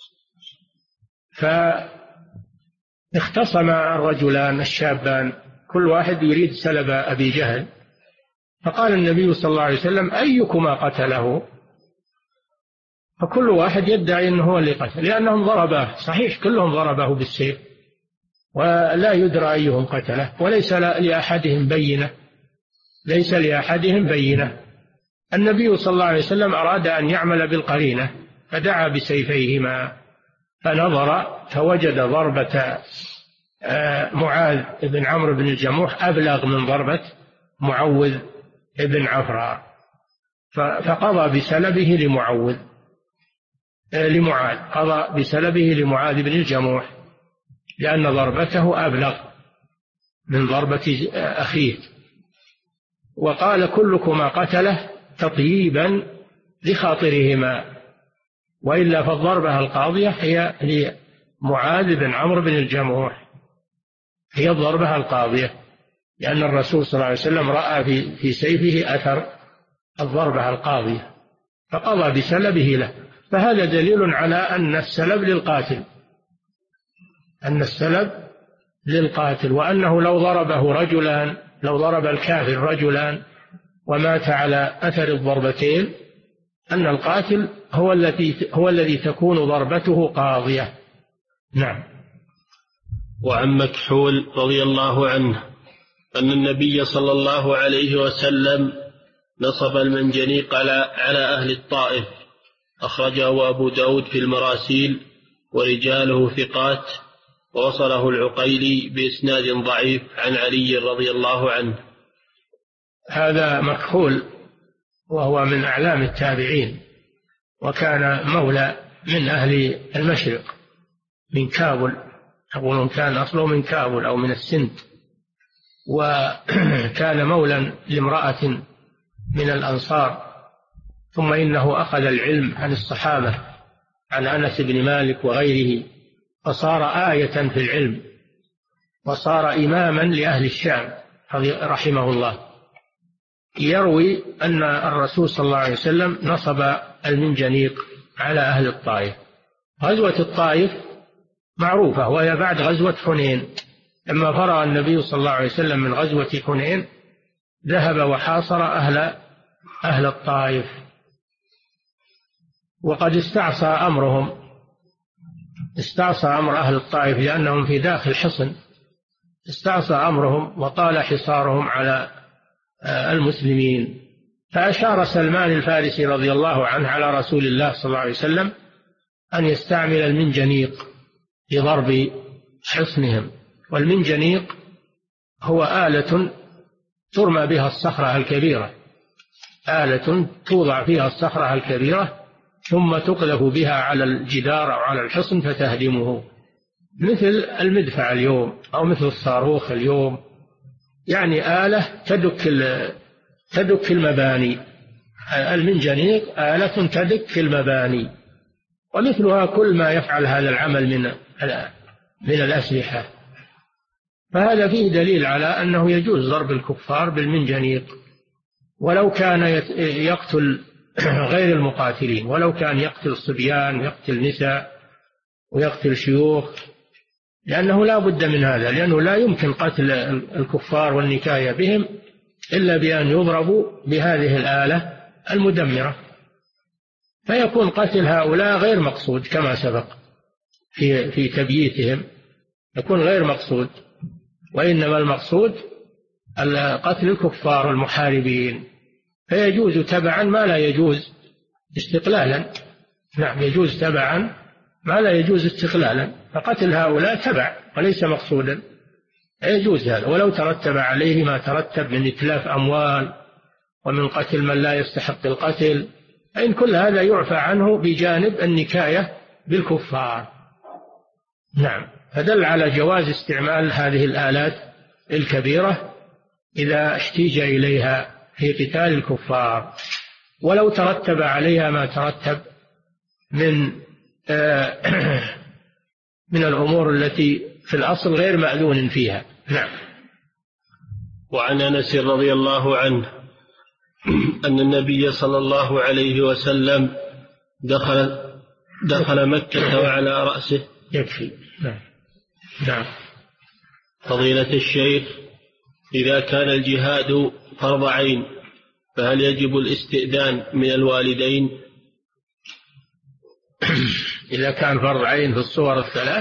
فاختصم الرجلان الشابان، كل واحد يريد سلب أبي جهل، فقال النبي صلى الله عليه وسلم أيكما قتله؟ فكل واحد يدعي أنه هو اللي قتل، لأنهم ضرباه، صحيح كلهم ضربه بالسيف، ولا يدرى أيهم قتله، وليس لأحدهم بينة، ليس لأحدهم بينة. النبي صلى الله عليه وسلم أراد أن يعمل بالقرينة، فدعا بسيفيهما، فنظر فوجد ضربة معاذ بن عمرو بن الجموح أبلغ من ضربة معوذ بن عفرة، فقضى بسلبه لمعاذ، قضى بسلبه لمعاذ بن الجموح، لأن ضربته أبلغ من ضربة أخيه. وقال كلكما قتله تطييبا لخاطرهما، وإلا فالضربة القاضية هي لمعاذ بن عمرو بن الجموح، هي الضربة القاضية، لأن الرسول صلى الله عليه وسلم رأى في سيفه أثر الضربة القاضية فقضى بسلبه له. فهذا دليل على أن السلب للقاتل، أن السلب للقاتل، وأنه لو ضربه رجلان، لو ضرب الكافر رجلان ومات على أثر الضربتين، أن القاتل هو الذي تكون ضربته قاضية. نعم. وعن مكحول رضي الله عنه أن النبي صلى الله عليه وسلم نصب المنجنيق على أهل الطائف، أخرجه أبو داود في المراسيل ورجاله ثقات، ووصله العقيلي بإسناد ضعيف عن علي رضي الله عنه. هذا مكحول وهو من أعلام التابعين، وكان مولى من أهل المشرق من كابل، يقولون كان أصله من كابل أو من السند، وكان مولى لامرأة من الأنصار، ثم إنه أخذ العلم عن الصحابة، عن أنس بن مالك وغيره، فصار آية في العلم، وصار إماما لأهل الشام رحمه الله. يروي أن الرسول صلى الله عليه وسلم نصب المنجنيق على أهل الطائف. غزوة الطائف معروفة، وهي بعد غزوة حنين، لما فرغ النبي صلى الله عليه وسلم من غزوة حنين ذهب وحاصر أهل الطائف، وقد استعصى أمر أهل الطائف، لأنهم في داخل حصن، استعصى أمرهم وطال حصارهم على المسلمين. فأشار سلمان الفارسي رضي الله عنه على رسول الله صلى الله عليه وسلم أن يستعمل المنجنيق لضرب حصنهم. والمنجنيق هو آلة ترمى بها الصخرة الكبيرة، آلة توضع فيها الصخرة الكبيرة ثم تقذف بها على الجدار أو على الحصن فتهدمه. مثل المدفع اليوم أو مثل الصاروخ اليوم، يعني آلة تدك المباني. المنجنيق آلة تدك المباني، ومثلها كل ما يفعل هذا العمل من الأسلحة. فهذا فيه دليل على أنه يجوز ضرب الكفار بالمنجنيق، ولو كان يقتل غير المقاتلين، ولو كان يقتل الصبيان ويقتل نساء ويقتل شيوخ، لأنه لا بد من هذا، لأنه لا يمكن قتل الكفار والنكاية بهم إلا بأن يضربوا بهذه الآلة المدمرة، فيكون قتل هؤلاء غير مقصود كما سبق في تبييتهم، يكون غير مقصود، وإنما المقصود قتل الكفار المحاربين، فيجوز تبعا ما لا يجوز استقلالا. نعم، يجوز تبعا ما لا يجوز استقلالا، فقتل هؤلاء تبع وليس مقصودا، يجوز هذا، ولو ترتب عليه ما ترتب من إتلاف أموال ومن قتل من لا يستحق القتل، فإن كل هذا يعفى عنه بجانب النكاية بالكفار. نعم، فدل على جواز استعمال هذه الآلات الكبيرة إذا احتيج إليها في قتال الكفار، ولو ترتب عليها ما ترتب من الأمور التي في الأصل غير مأذون فيها. نعم. وعن أنس رضي الله عنه أن النبي صلى الله عليه وسلم دخل مكة وعلى رأسه يكفي. نعم. فضيلة الشيخ، إذا كان الجهاد فرض عين فهل يجب الاستئذان من الوالدين؟ إذا كان فرض عين في الصور الثلاث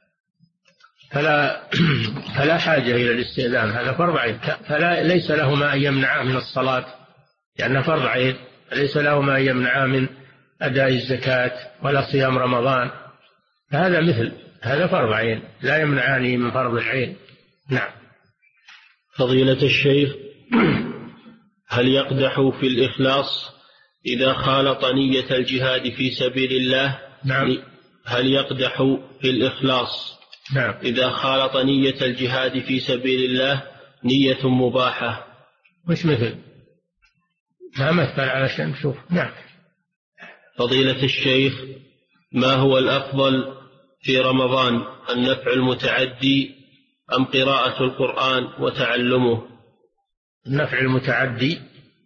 فلا حاجة إلى الاستئذان، هذا فرض عين، ليس له ما يمنعه من الصلاة لأنه فرض عين، ليس له ما يمنعه من أداء الزكاة ولا صيام رمضان، هذا فرض عين لا يمنعاني من فرض العين. نعم. فضيلة الشيخ، هل يقدح في الإخلاص إذا خالط نية الجهاد في سبيل الله؟ نعم. هل يقدح في الإخلاص؟ نعم. إذا خالط نية الجهاد في سبيل الله نية مباحة؟ مش مثل ما مثل علشان نشوف. نعم. فضيلة الشيخ، ما هو الأفضل في رمضان، النفع المتعدي أم قراءة القرآن وتعلمه؟ النفع المتعدي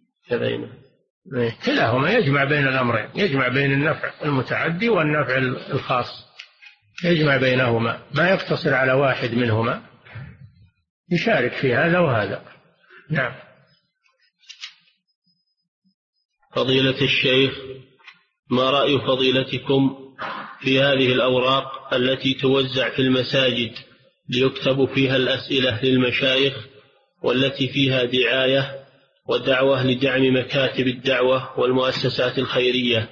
كلاهما يجمع بين الأمرين، يجمع بين النفع المتعدي والنفع الخاص، يجمع بينهما، ما يقتصر على واحد منهما، يشارك في هذا وهذا. نعم. فضيلة الشيخ، ما رأي فضيلتكم في هذه الأوراق التي توزع في المساجد ليكتب فيها الأسئلة للمشايخ، والتي فيها دعاية ودعوة لدعم مكاتب الدعوة والمؤسسات الخيرية؟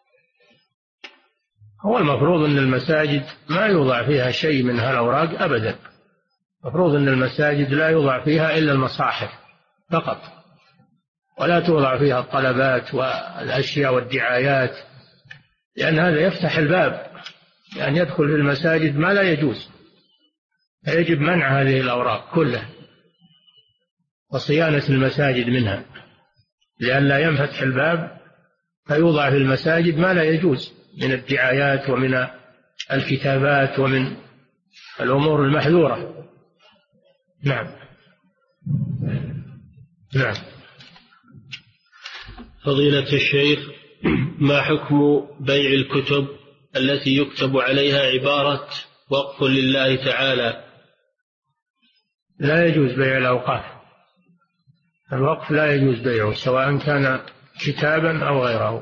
هو المفروض أن المساجد ما يوضع فيها شيء من هالأوراق أبدا، المفروض أن المساجد لا يوضع فيها إلا المصاحف فقط، ولا توضع فيها الطلبات والأشياء والدعايات، لأن هذا يفتح الباب لأن يدخل في المساجد ما لا يجوز، فيجب منع هذه الأوراق كلها وصيانة المساجد منها، لئلا ينفتح الباب فيوضع في المساجد ما لا يجوز من الدعايات ومن الكتابات ومن الأمور المحذورة. نعم. نعم. فضيلة الشيخ، ما حكم بيع الكتب التي يكتب عليها عبارة وقف لله تعالى؟ لا يجوز بيع الأوقاف، الوقف لا يجوز بيعه سواء كان كتابا أو غيره.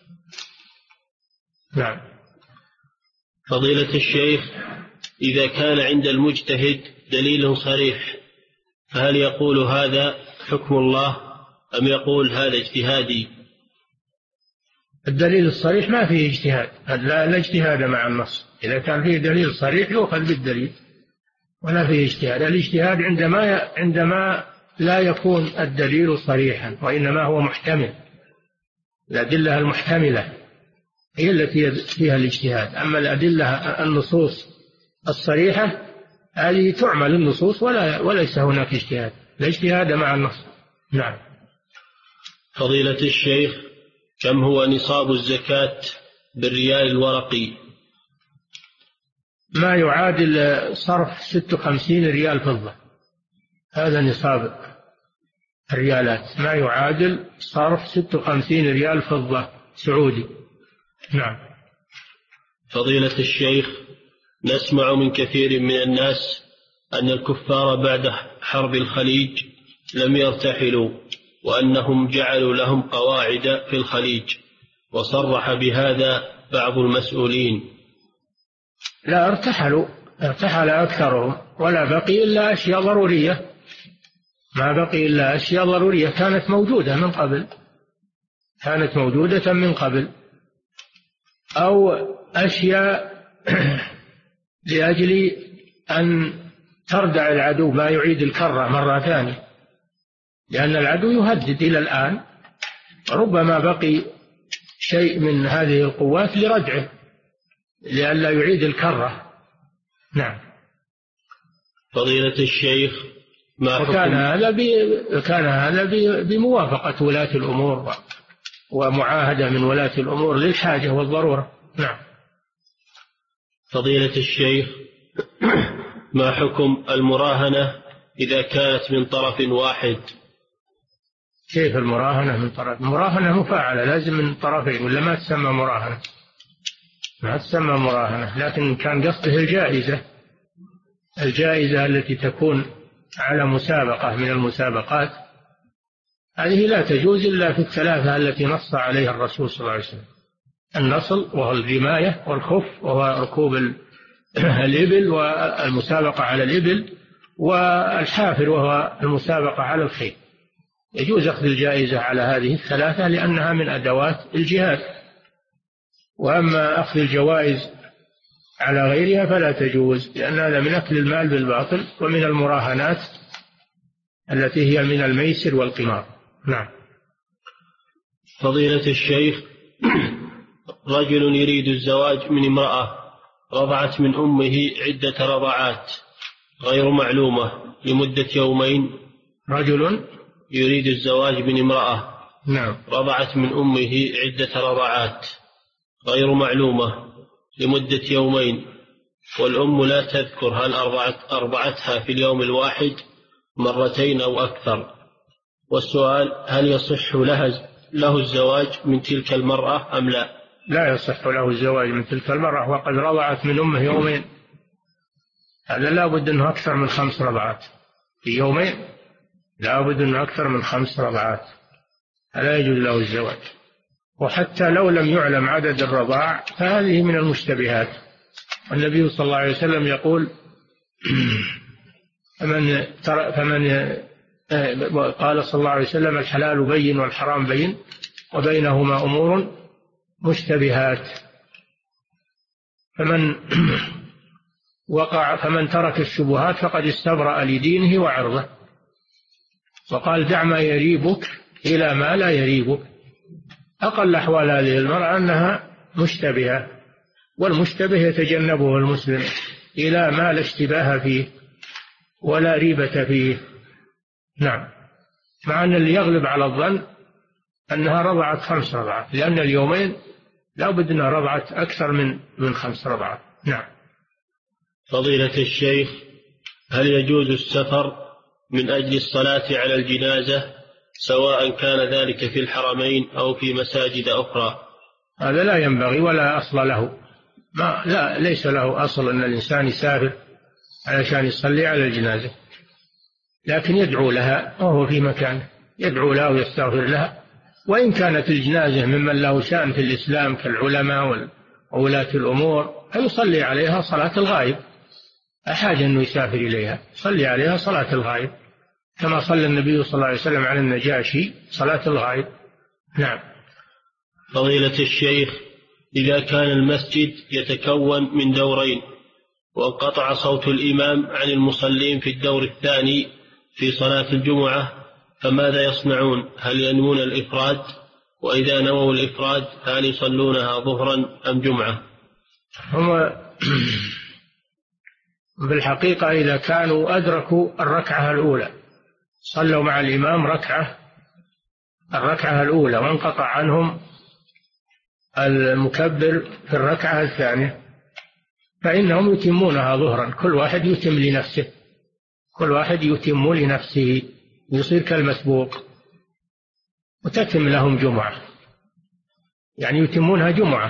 نعم. فضيلة الشيخ، إذا كان عند المجتهد دليل صريح فهل يقول هذا حكم الله أم يقول هذا اجتهادي؟ الدليل الصريح ما فيه اجتهاد، لا اجتهاد مع النص، إذا كان فيه دليل صريح يؤخذ بالدليل ولا فيه اجتهاد. الاجتهاد عندما لا يكون الدليل صريحا وإنما هو محتمل، الأدلة المحتملة هي التي فيها الاجتهاد، أما الأدلة النصوص الصريحة هذه تعمل النصوص وليس هناك اجتهاد، لا اجتهاد مع النص. نعم. فضيلة الشيخ، كم هو نصاب الزكاة بالريال الورقي؟ ما يعادل صرف 56 ريال فضة، هذا نصاب الريالات، ما يعادل صرف 56 ريال فضة سعودي. نعم. فضيلة الشيخ، نسمع من كثير من الناس أن الكفار بعد حرب الخليج لم يرتحلوا، وأنهم جعلوا لهم قواعد في الخليج، وصرح بهذا بعض المسؤولين. لا، ارتحل أكثرهم، ولا بقي إلا أشياء ضرورية، ما بقي إلا أشياء ضرورية كانت موجودة من قبل، أو أشياء لأجل أن تردع العدو ما يعيد الكرة مرة ثانية، لأن العدو يهدد إلى الآن، ربما بقي شيء من هذه القوات لردعه لئلا يعيد الكرة. نعم. فضيلة الشيخ، كان هذا بموافقة ولاة الأمور ومعاهدة من ولاة الأمور للحاجة والضرورة. نعم. فضيلة الشيخ، ما حكم المراهنة إذا كانت من طرف واحد؟ كيف المراهنة من طرف؟ المراهنة مفاعلة، لازم من طرفين، ولا ما تسمى مراهنة؟ ما تسمى مراهنة، لكن كان قصده الجائزة التي تكون على مسابقة من المسابقات، هذه لا تجوز إلا في الثلاثة التي نص عليها الرسول صلى الله عليه وسلم: النصل، وهو الرماية، والخف، وهو ركوب الإبل والمسابقة على الإبل، والحافر، وهو المسابقة على الخيل. يجوز أخذ الجائزة على هذه الثلاثة لأنها من أدوات الجهاد، وأما أخذ الجوائز على غيرها فلا تجوز، لأن هذا من أكل المال بالباطل، ومن المراهنات التي هي من الميسر والقمار. نعم. فضيلة الشيخ، رجل يريد الزواج من امرأة رضعت من أمه عدة رضعات غير معلومة لمدة يومين. رجل يريد الزواج من امرأة، نعم، رضعت من أمه عدة رضعات غير معلومة لمدة يومين، والأم لا تذكر هل أرضعتها في اليوم الواحد مرتين أو أكثر. والسؤال: هل يصح له الزواج من تلك المرأة أم لا؟ لا يصح له الزواج من تلك المرأة وقد رضعت من أمه يومين، هذا لا بد أنه أكثر من 5 رضعات في يومين، لا بد أنه أكثر من 5 رضعات، فلا يجوز له الزواج. وحتى لو لم يعلم عدد الرضاع فهذه من المشتبهات. النبي صلى الله عليه وسلم يقول: قال صلى الله عليه وسلم: الحلال بين والحرام بين وبينهما أمور مشتبهات، فمن ترك الشبهات فقد استبرأ لدينه وعرضه. وقال: دع ما يريبك إلى ما لا يريبك. أقل أحوال هذه المرأة أنها مشتبهة، والمشتبه يتجنبه المسلم إلى ما لا اشتباه فيه ولا ريبة فيه. نعم. مع أن اللي يغلب على الظن أنها رضعت 5 رضعات، لأن اليومين لا بد أنها رضعت أكثر من 5 رضعات. نعم. فضيلة الشيخ، هل يجوز السفر من أجل الصلاة على الجنازة سواء كان ذلك في الحرمين أو في مساجد أخرى؟ هذا لا ينبغي ولا أصل له، ليس له أصل أن الإنسان يسافر علشان يصلي على الجنازة، لكن يدعو لها وهو في مكانه، يدعو لها ويستغفر لها، وإن كانت الجنازة ممن له شأن في الإسلام كالعلماء وولاة الأمور فيصلي عليها صلاة الغائب، أحاجة أنه يسافر إليها، صلي عليها صلاة الغائب كما صلى النبي صلى الله عليه وسلم على النجاشي صلاة الغائب. نعم. فضيلة الشيخ، إذا كان المسجد يتكون من دورين وانقطع صوت الإمام عن المصلين في الدور الثاني في صلاة الجمعة، فماذا يصنعون؟ هل ينوون الإفراد؟ وإذا نووا الإفراد هل يصلونها ظهرا أم جمعة؟ هم بالحقيقة إذا كانوا أدركوا الركعة الأولى، صلوا مع الإمام الركعة الأولى وانقطع عنهم المكبر في الركعة الثانية، فإنهم يتمونها ظهرا، كل واحد يتم لنفسه، يصير كالمسبوق، وتتم لهم جمعة، يعني يتمونها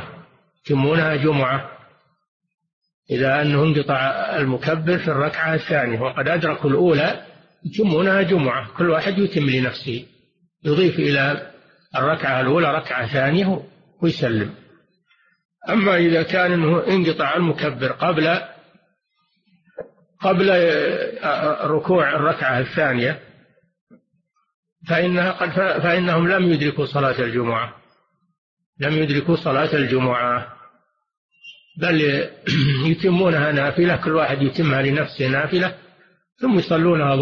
جمعة إذا أنه انقطع المكبر في الركعة الثانية وقد أدركوا الأولى، يتمونها جمعة، كل واحد يتم لنفسه، يضيف إلى الركعة الأولى ركعة ثانية ويسلم. أما إذا كان أنه انقطع المكبر قبل ركوع الركعة الثانية فإنهم لم يدركوا صلاة الجمعة، بل يتمونها نافلة، كل واحد يتمها لنفسه نافلة، ثم يصلونها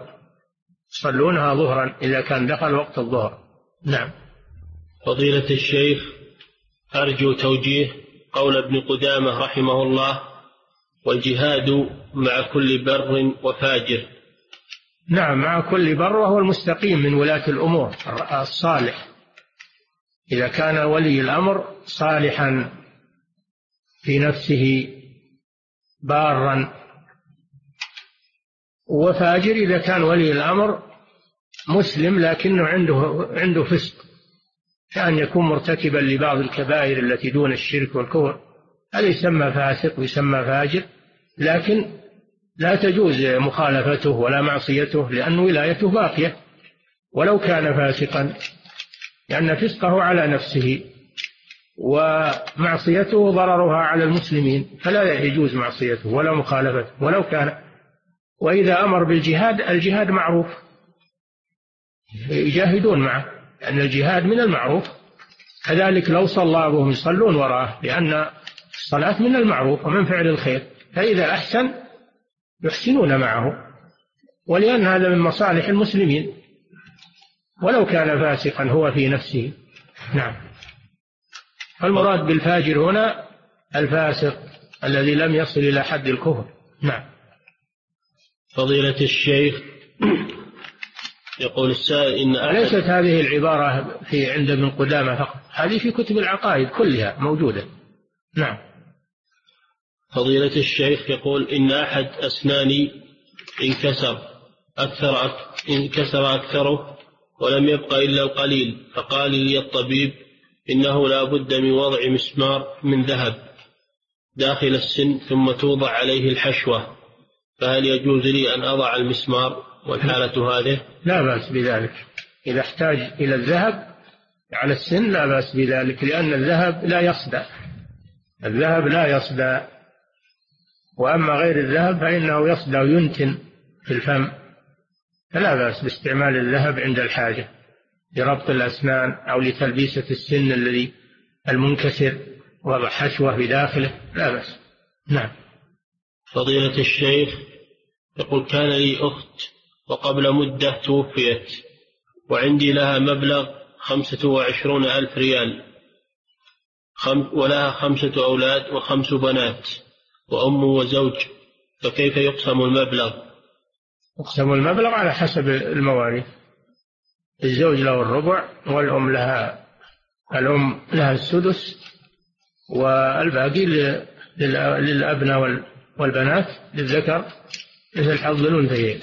ظهرا إذا كان دخل وقت الظهر. نعم. فضيلة الشيخ، أرجو توجيه قول ابن قدامة رحمه الله: والجهاد مع كل بر وفاجر. نعم، مع كل بر، وهو المستقيم من ولاة الأمور الصالح، إذا كان ولي الأمر صالحا في نفسه بارا، وفاجر إذا كان ولي الأمر مسلم لكنه عنده فسق، كأن يكون مرتكبا لبعض الكبائر التي دون الشرك والكفر، هذا يسمى فاسق ويسمى فاجر، لكن لا تجوز مخالفته ولا معصيته، لأن ولايته باقية ولو كان فاسقا، لأن فسقه على نفسه ومعصيته ضررها على المسلمين، فلا يجوز معصيته ولا مخالفته ولو كان. وإذا أمر بالجهاد، الجهاد معروف، يجاهدون معه، لأن الجهاد من المعروف. كذلك لو صلى بهم يصلون وراءه، لأن الصلاة من المعروف ومن فعل الخير، فإذا أحسن يحسنون معه، ولأن هذا من مصالح المسلمين ولو كان فاسقا هو في نفسه. نعم. المراد بالفاجر هنا الفاسق الذي لم يصل إلى حد الكفر. نعم. فضيلة الشيخ، يقول السائل إن ليست هذه العبارة عند ابن قدامة فقط، هذه في كتب العقائد كلها موجودة. نعم. فضيلة الشيخ يقول إن أحد أسناني انكسر أكثره ولم يبق إلا القليل، فقال لي الطبيب إنه لا بد من وضع مسمار من ذهب داخل السن ثم توضع عليه الحشوة، فهل يجوز لي أن أضع المسمار والحالة هذه؟ لا بأس بذلك، إذا احتاج إلى الذهب على السن لا بأس بذلك، لأن الذهب لا يصدى، وأما غير الذهب فإنه يصدى وينتن في الفم، فلا بأس باستعمال الذهب عند الحاجة لربط الأسنان أو لتلبيسة السن الذي المنكسر، وضع حشوة بداخله، لا بأس. نعم. فضيلة الشيخ يقول كان لي أخت وقبل مدة توفيت، وعندي لها مبلغ 25,000 ريال، ولها 5 أولاد و5 بنات وأم وزوج، فكيف يقسم المبلغ؟ يقسم المبلغ على حسب المواريث، الزوج له الربع، والأم لها السدس، والباقي للأبناء والبنات للذكر مثل حظ الأنثيين،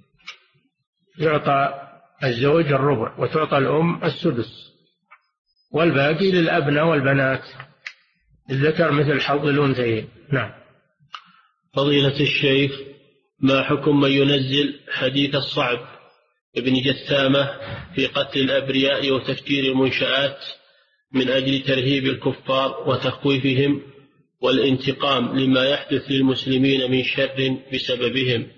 يعطى الزوج الربع وتعطى الأم السدس، والباقي للأبناء والبنات للذكر مثل حظ الأنثيين. نعم. فضيلة الشيخ، ما حكم من ينزل حديث الصعب ابن جثامة في قتل الأبرياء وتفجير المنشآت من أجل ترهيب الكفار وتخويفهم والانتقام لما يحدث للمسلمين من شر بسببهم؟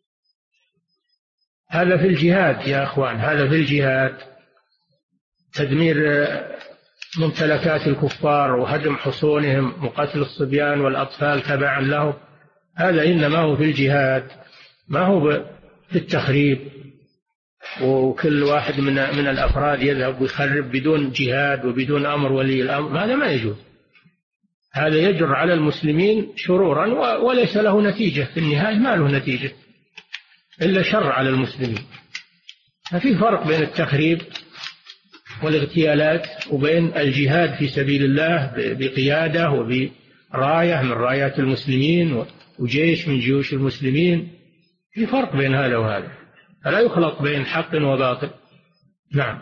هذا في الجهاد يا أخوان، هذا في الجهاد، تدمير ممتلكات الكفار وهدم حصونهم وقتل الصبيان والأطفال تبعا لهم، هذا إنما هو في الجهاد، ما هو في التخريب، وكل واحد من الأفراد يذهب ويخرب بدون جهاد وبدون أمر ولي الأمر، هذا ما يجوز، هذا يجر على المسلمين شرورا وليس له نتيجة في النهاية، ما له نتيجة إلا شر على المسلمين. ففي فرق بين التخريب والاغتيالات وبين الجهاد في سبيل الله بقيادة وبراية من رايات المسلمين وجيش من جيوش المسلمين. في فرق بين هذا وهذا، فلا يخلط بين حق وباطل. نعم.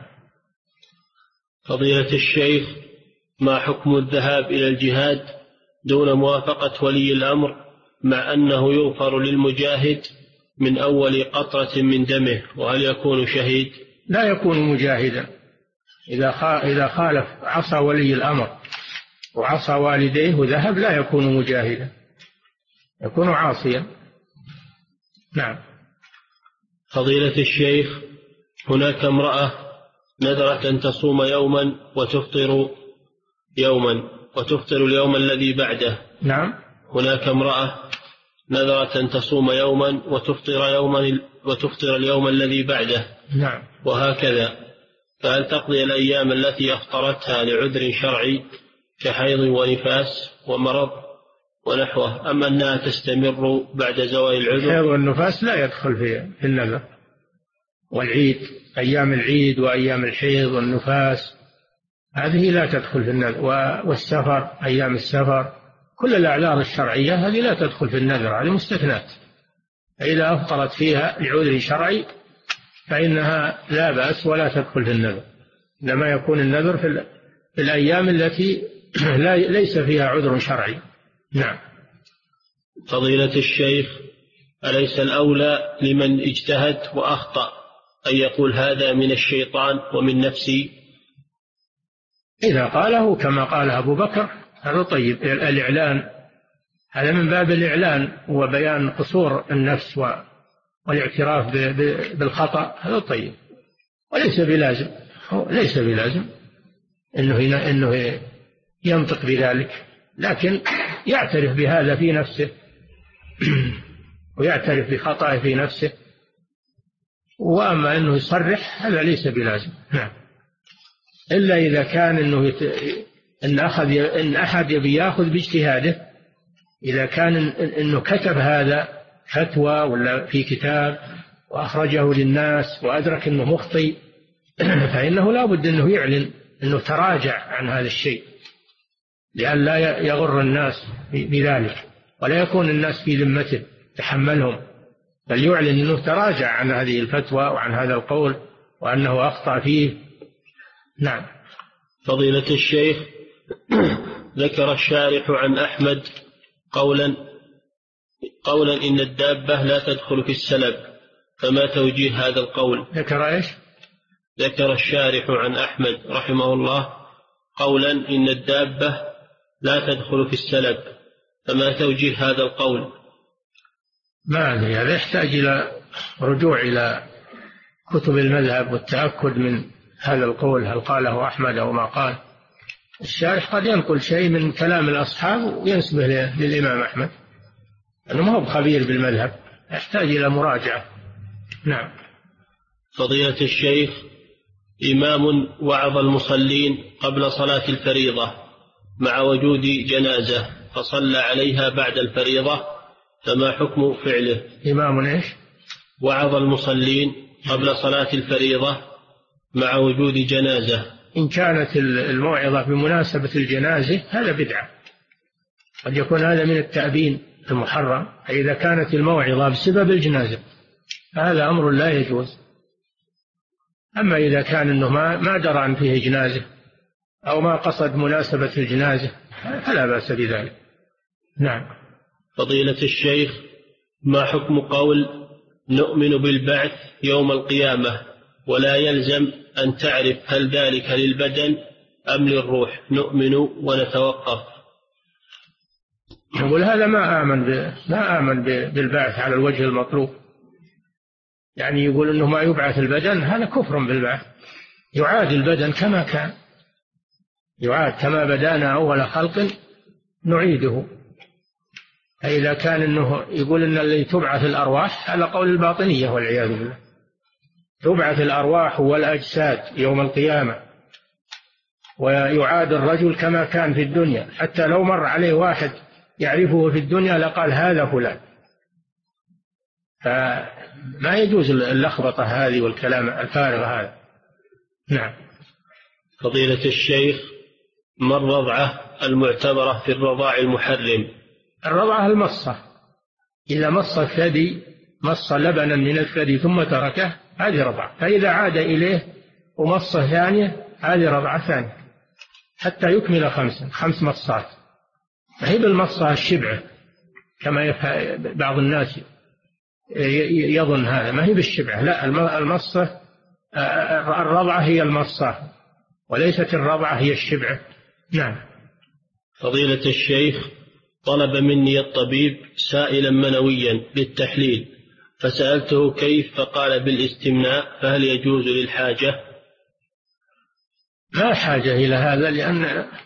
فضيلة الشيخ، ما حكم الذهاب إلى الجهاد دون موافقة ولي الأمر مع أنه يغفر للمجاهد من أول قطرة من دمه، وهل يكون شهيد؟ لا يكون مجاهدا إذا خالف عصى ولي الأمر وعصى والديه وذهب، لا يكون مجاهدا، يكون عاصيا. نعم. فضيلة الشيخ، هناك امرأة نذرت أن تصوم يوما وتفطر اليوم الذي بعده. نعم. هناك امرأة نذرت أن تصوم يوما وتفطر اليوم الذي بعده. نعم. وهكذا، فهل تقضي الأيام التي أفطرتها لعذر شرعي كحيض ونفاس ومرض ونحوه، أم أنها تستمر بعد زوال العذر؟ الحيض والنفاس لا يدخل في النذر، والعيد، أيام العيد وأيام الحيض والنفاس هذه لا تدخل في النذر، والسفر، أيام السفر، كل الأعذار الشرعية هذه لا تدخل في النذر، هذه مستثنات. إذا أفطرت فيها لعذر شرعي فإنها لا بأس ولا تدخل في النذر، إنما يكون النذر في الأيام التي ليس فيها عذر شرعي. نعم. فضيلة الشيخ، أليس الأولى لمن اجتهد وأخطأ أن يقول هذا من الشيطان ومن نفسي؟ إذا قاله كما قال أبو بكر هذا طيب. الإعلان هذا من باب الإعلان وبيان قصور النفس والاعتراف بالخطأ، هذا طيب، وليس بلازم إنه ينطق بذلك، لكن يعترف بهذا في نفسه ويعترف بخطأه في نفسه. وأما أنه يصرح هذا ليس بلازم. نعم. إلا إذا كان إن أحد يبي يأخذ باجتهاده، إذا كان إنه كتب هذا فتوى ولا في كتاب وأخرجه للناس وأدرك أنه مخطئ فإنه لا بد أنه يعلن أنه تراجع عن هذا الشيء، لأن لا يغر الناس بذلك ولا يكون الناس في ذمته تحملهم، بل يعلن أنه تراجع عن هذه الفتوى وعن هذا القول وأنه أخطأ فيه. نعم. فضيلة الشيخ، ذكر الشارح عن أحمد قولا إن الدابة لا تدخل في السلب، فما توجيه هذا القول؟ ذكر إيش؟ ذكر الشارح عن أحمد رحمه الله قولا إن الدابة لا تدخل في السلب، فما توجيه هذا القول؟ ما أدري، هذا يحتاج إلى رجوع إلى كتب المذهب والتأكد من هذا القول، هل قاله أحمد أو ما قال. الشارح قد ينقل شيء من كلام الأصحاب وينسبه للإمام أحمد، أنه ما هو خبير بالمذهب، يحتاج إلى مراجعة. نعم. فضيلة الشيخ، إمام وعظ المصلين قبل صلاة الفريضة مع وجود جنازة فصلى عليها بعد الفريضة، فما حكم فعله؟ إمام إيش؟ وعظ المصلين قبل صلاة الفريضة مع وجود جنازة. إن كانت الموعظة بمناسبة الجنازة هذا بدعة، قد يكون هذا من التأبين المحرم. إذا كانت الموعظة بسبب الجنازة هذا أمر لا يجوز. أما إذا كان أنه ما درى أن فيه جنازة أو ما قصد مناسبة الجنازة فلا بأس بذلك. نعم. فضيلة الشيخ، ما حكم قول نؤمن بالبعث يوم القيامة ولا يلزم أن تعرف هل ذلك للبدن أم للروح، نؤمن ونتوقف؟ يقول هذا ما آمن بالبعث على الوجه المطلوب، يعني يقول أنه ما يبعث البدن، هذا كفر بالبعث. يعاد البدن كما كان، يعاد كما بدانا أول خلق نعيده. فإذا كان أنه يقول أن الذي تبعث الأرواح، على قول الباطنية والعياذ بالله، تبعث الأرواح والأجساد يوم القيامة ويعاد الرجل كما كان في الدنيا، حتى لو مر عليه واحد يعرفه في الدنيا لقال هذا فلان. فما يجوز اللخبطة هذه والكلام الفارغ هذا. نعم. فضيلة الشيخ، ما الرضعة المعتبرة في الرضاع المحرم؟ الرضعة المصة، إذا مص الثدي، مص لبنا من الثدي ثم تركه، هذه رضعة. فإذا عاد إليه ومصة ثانية، هذه رضعة ثانية حتى يكمل 5 مصات. ما هي بالمصة الشبعة كما بعض الناس يظن هذا، ما هي بالشبعة، لا، المصة الرضعة هي المصة وليست الرضعة هي الشبعة. نعم. فضيلة الشيخ، طلب مني الطبيب سائلا منويا للتحليل، فسألته كيف، فقال بالاستمناء، فهل يجوز للحاجة؟ لا حاجة إلى هذا، لأن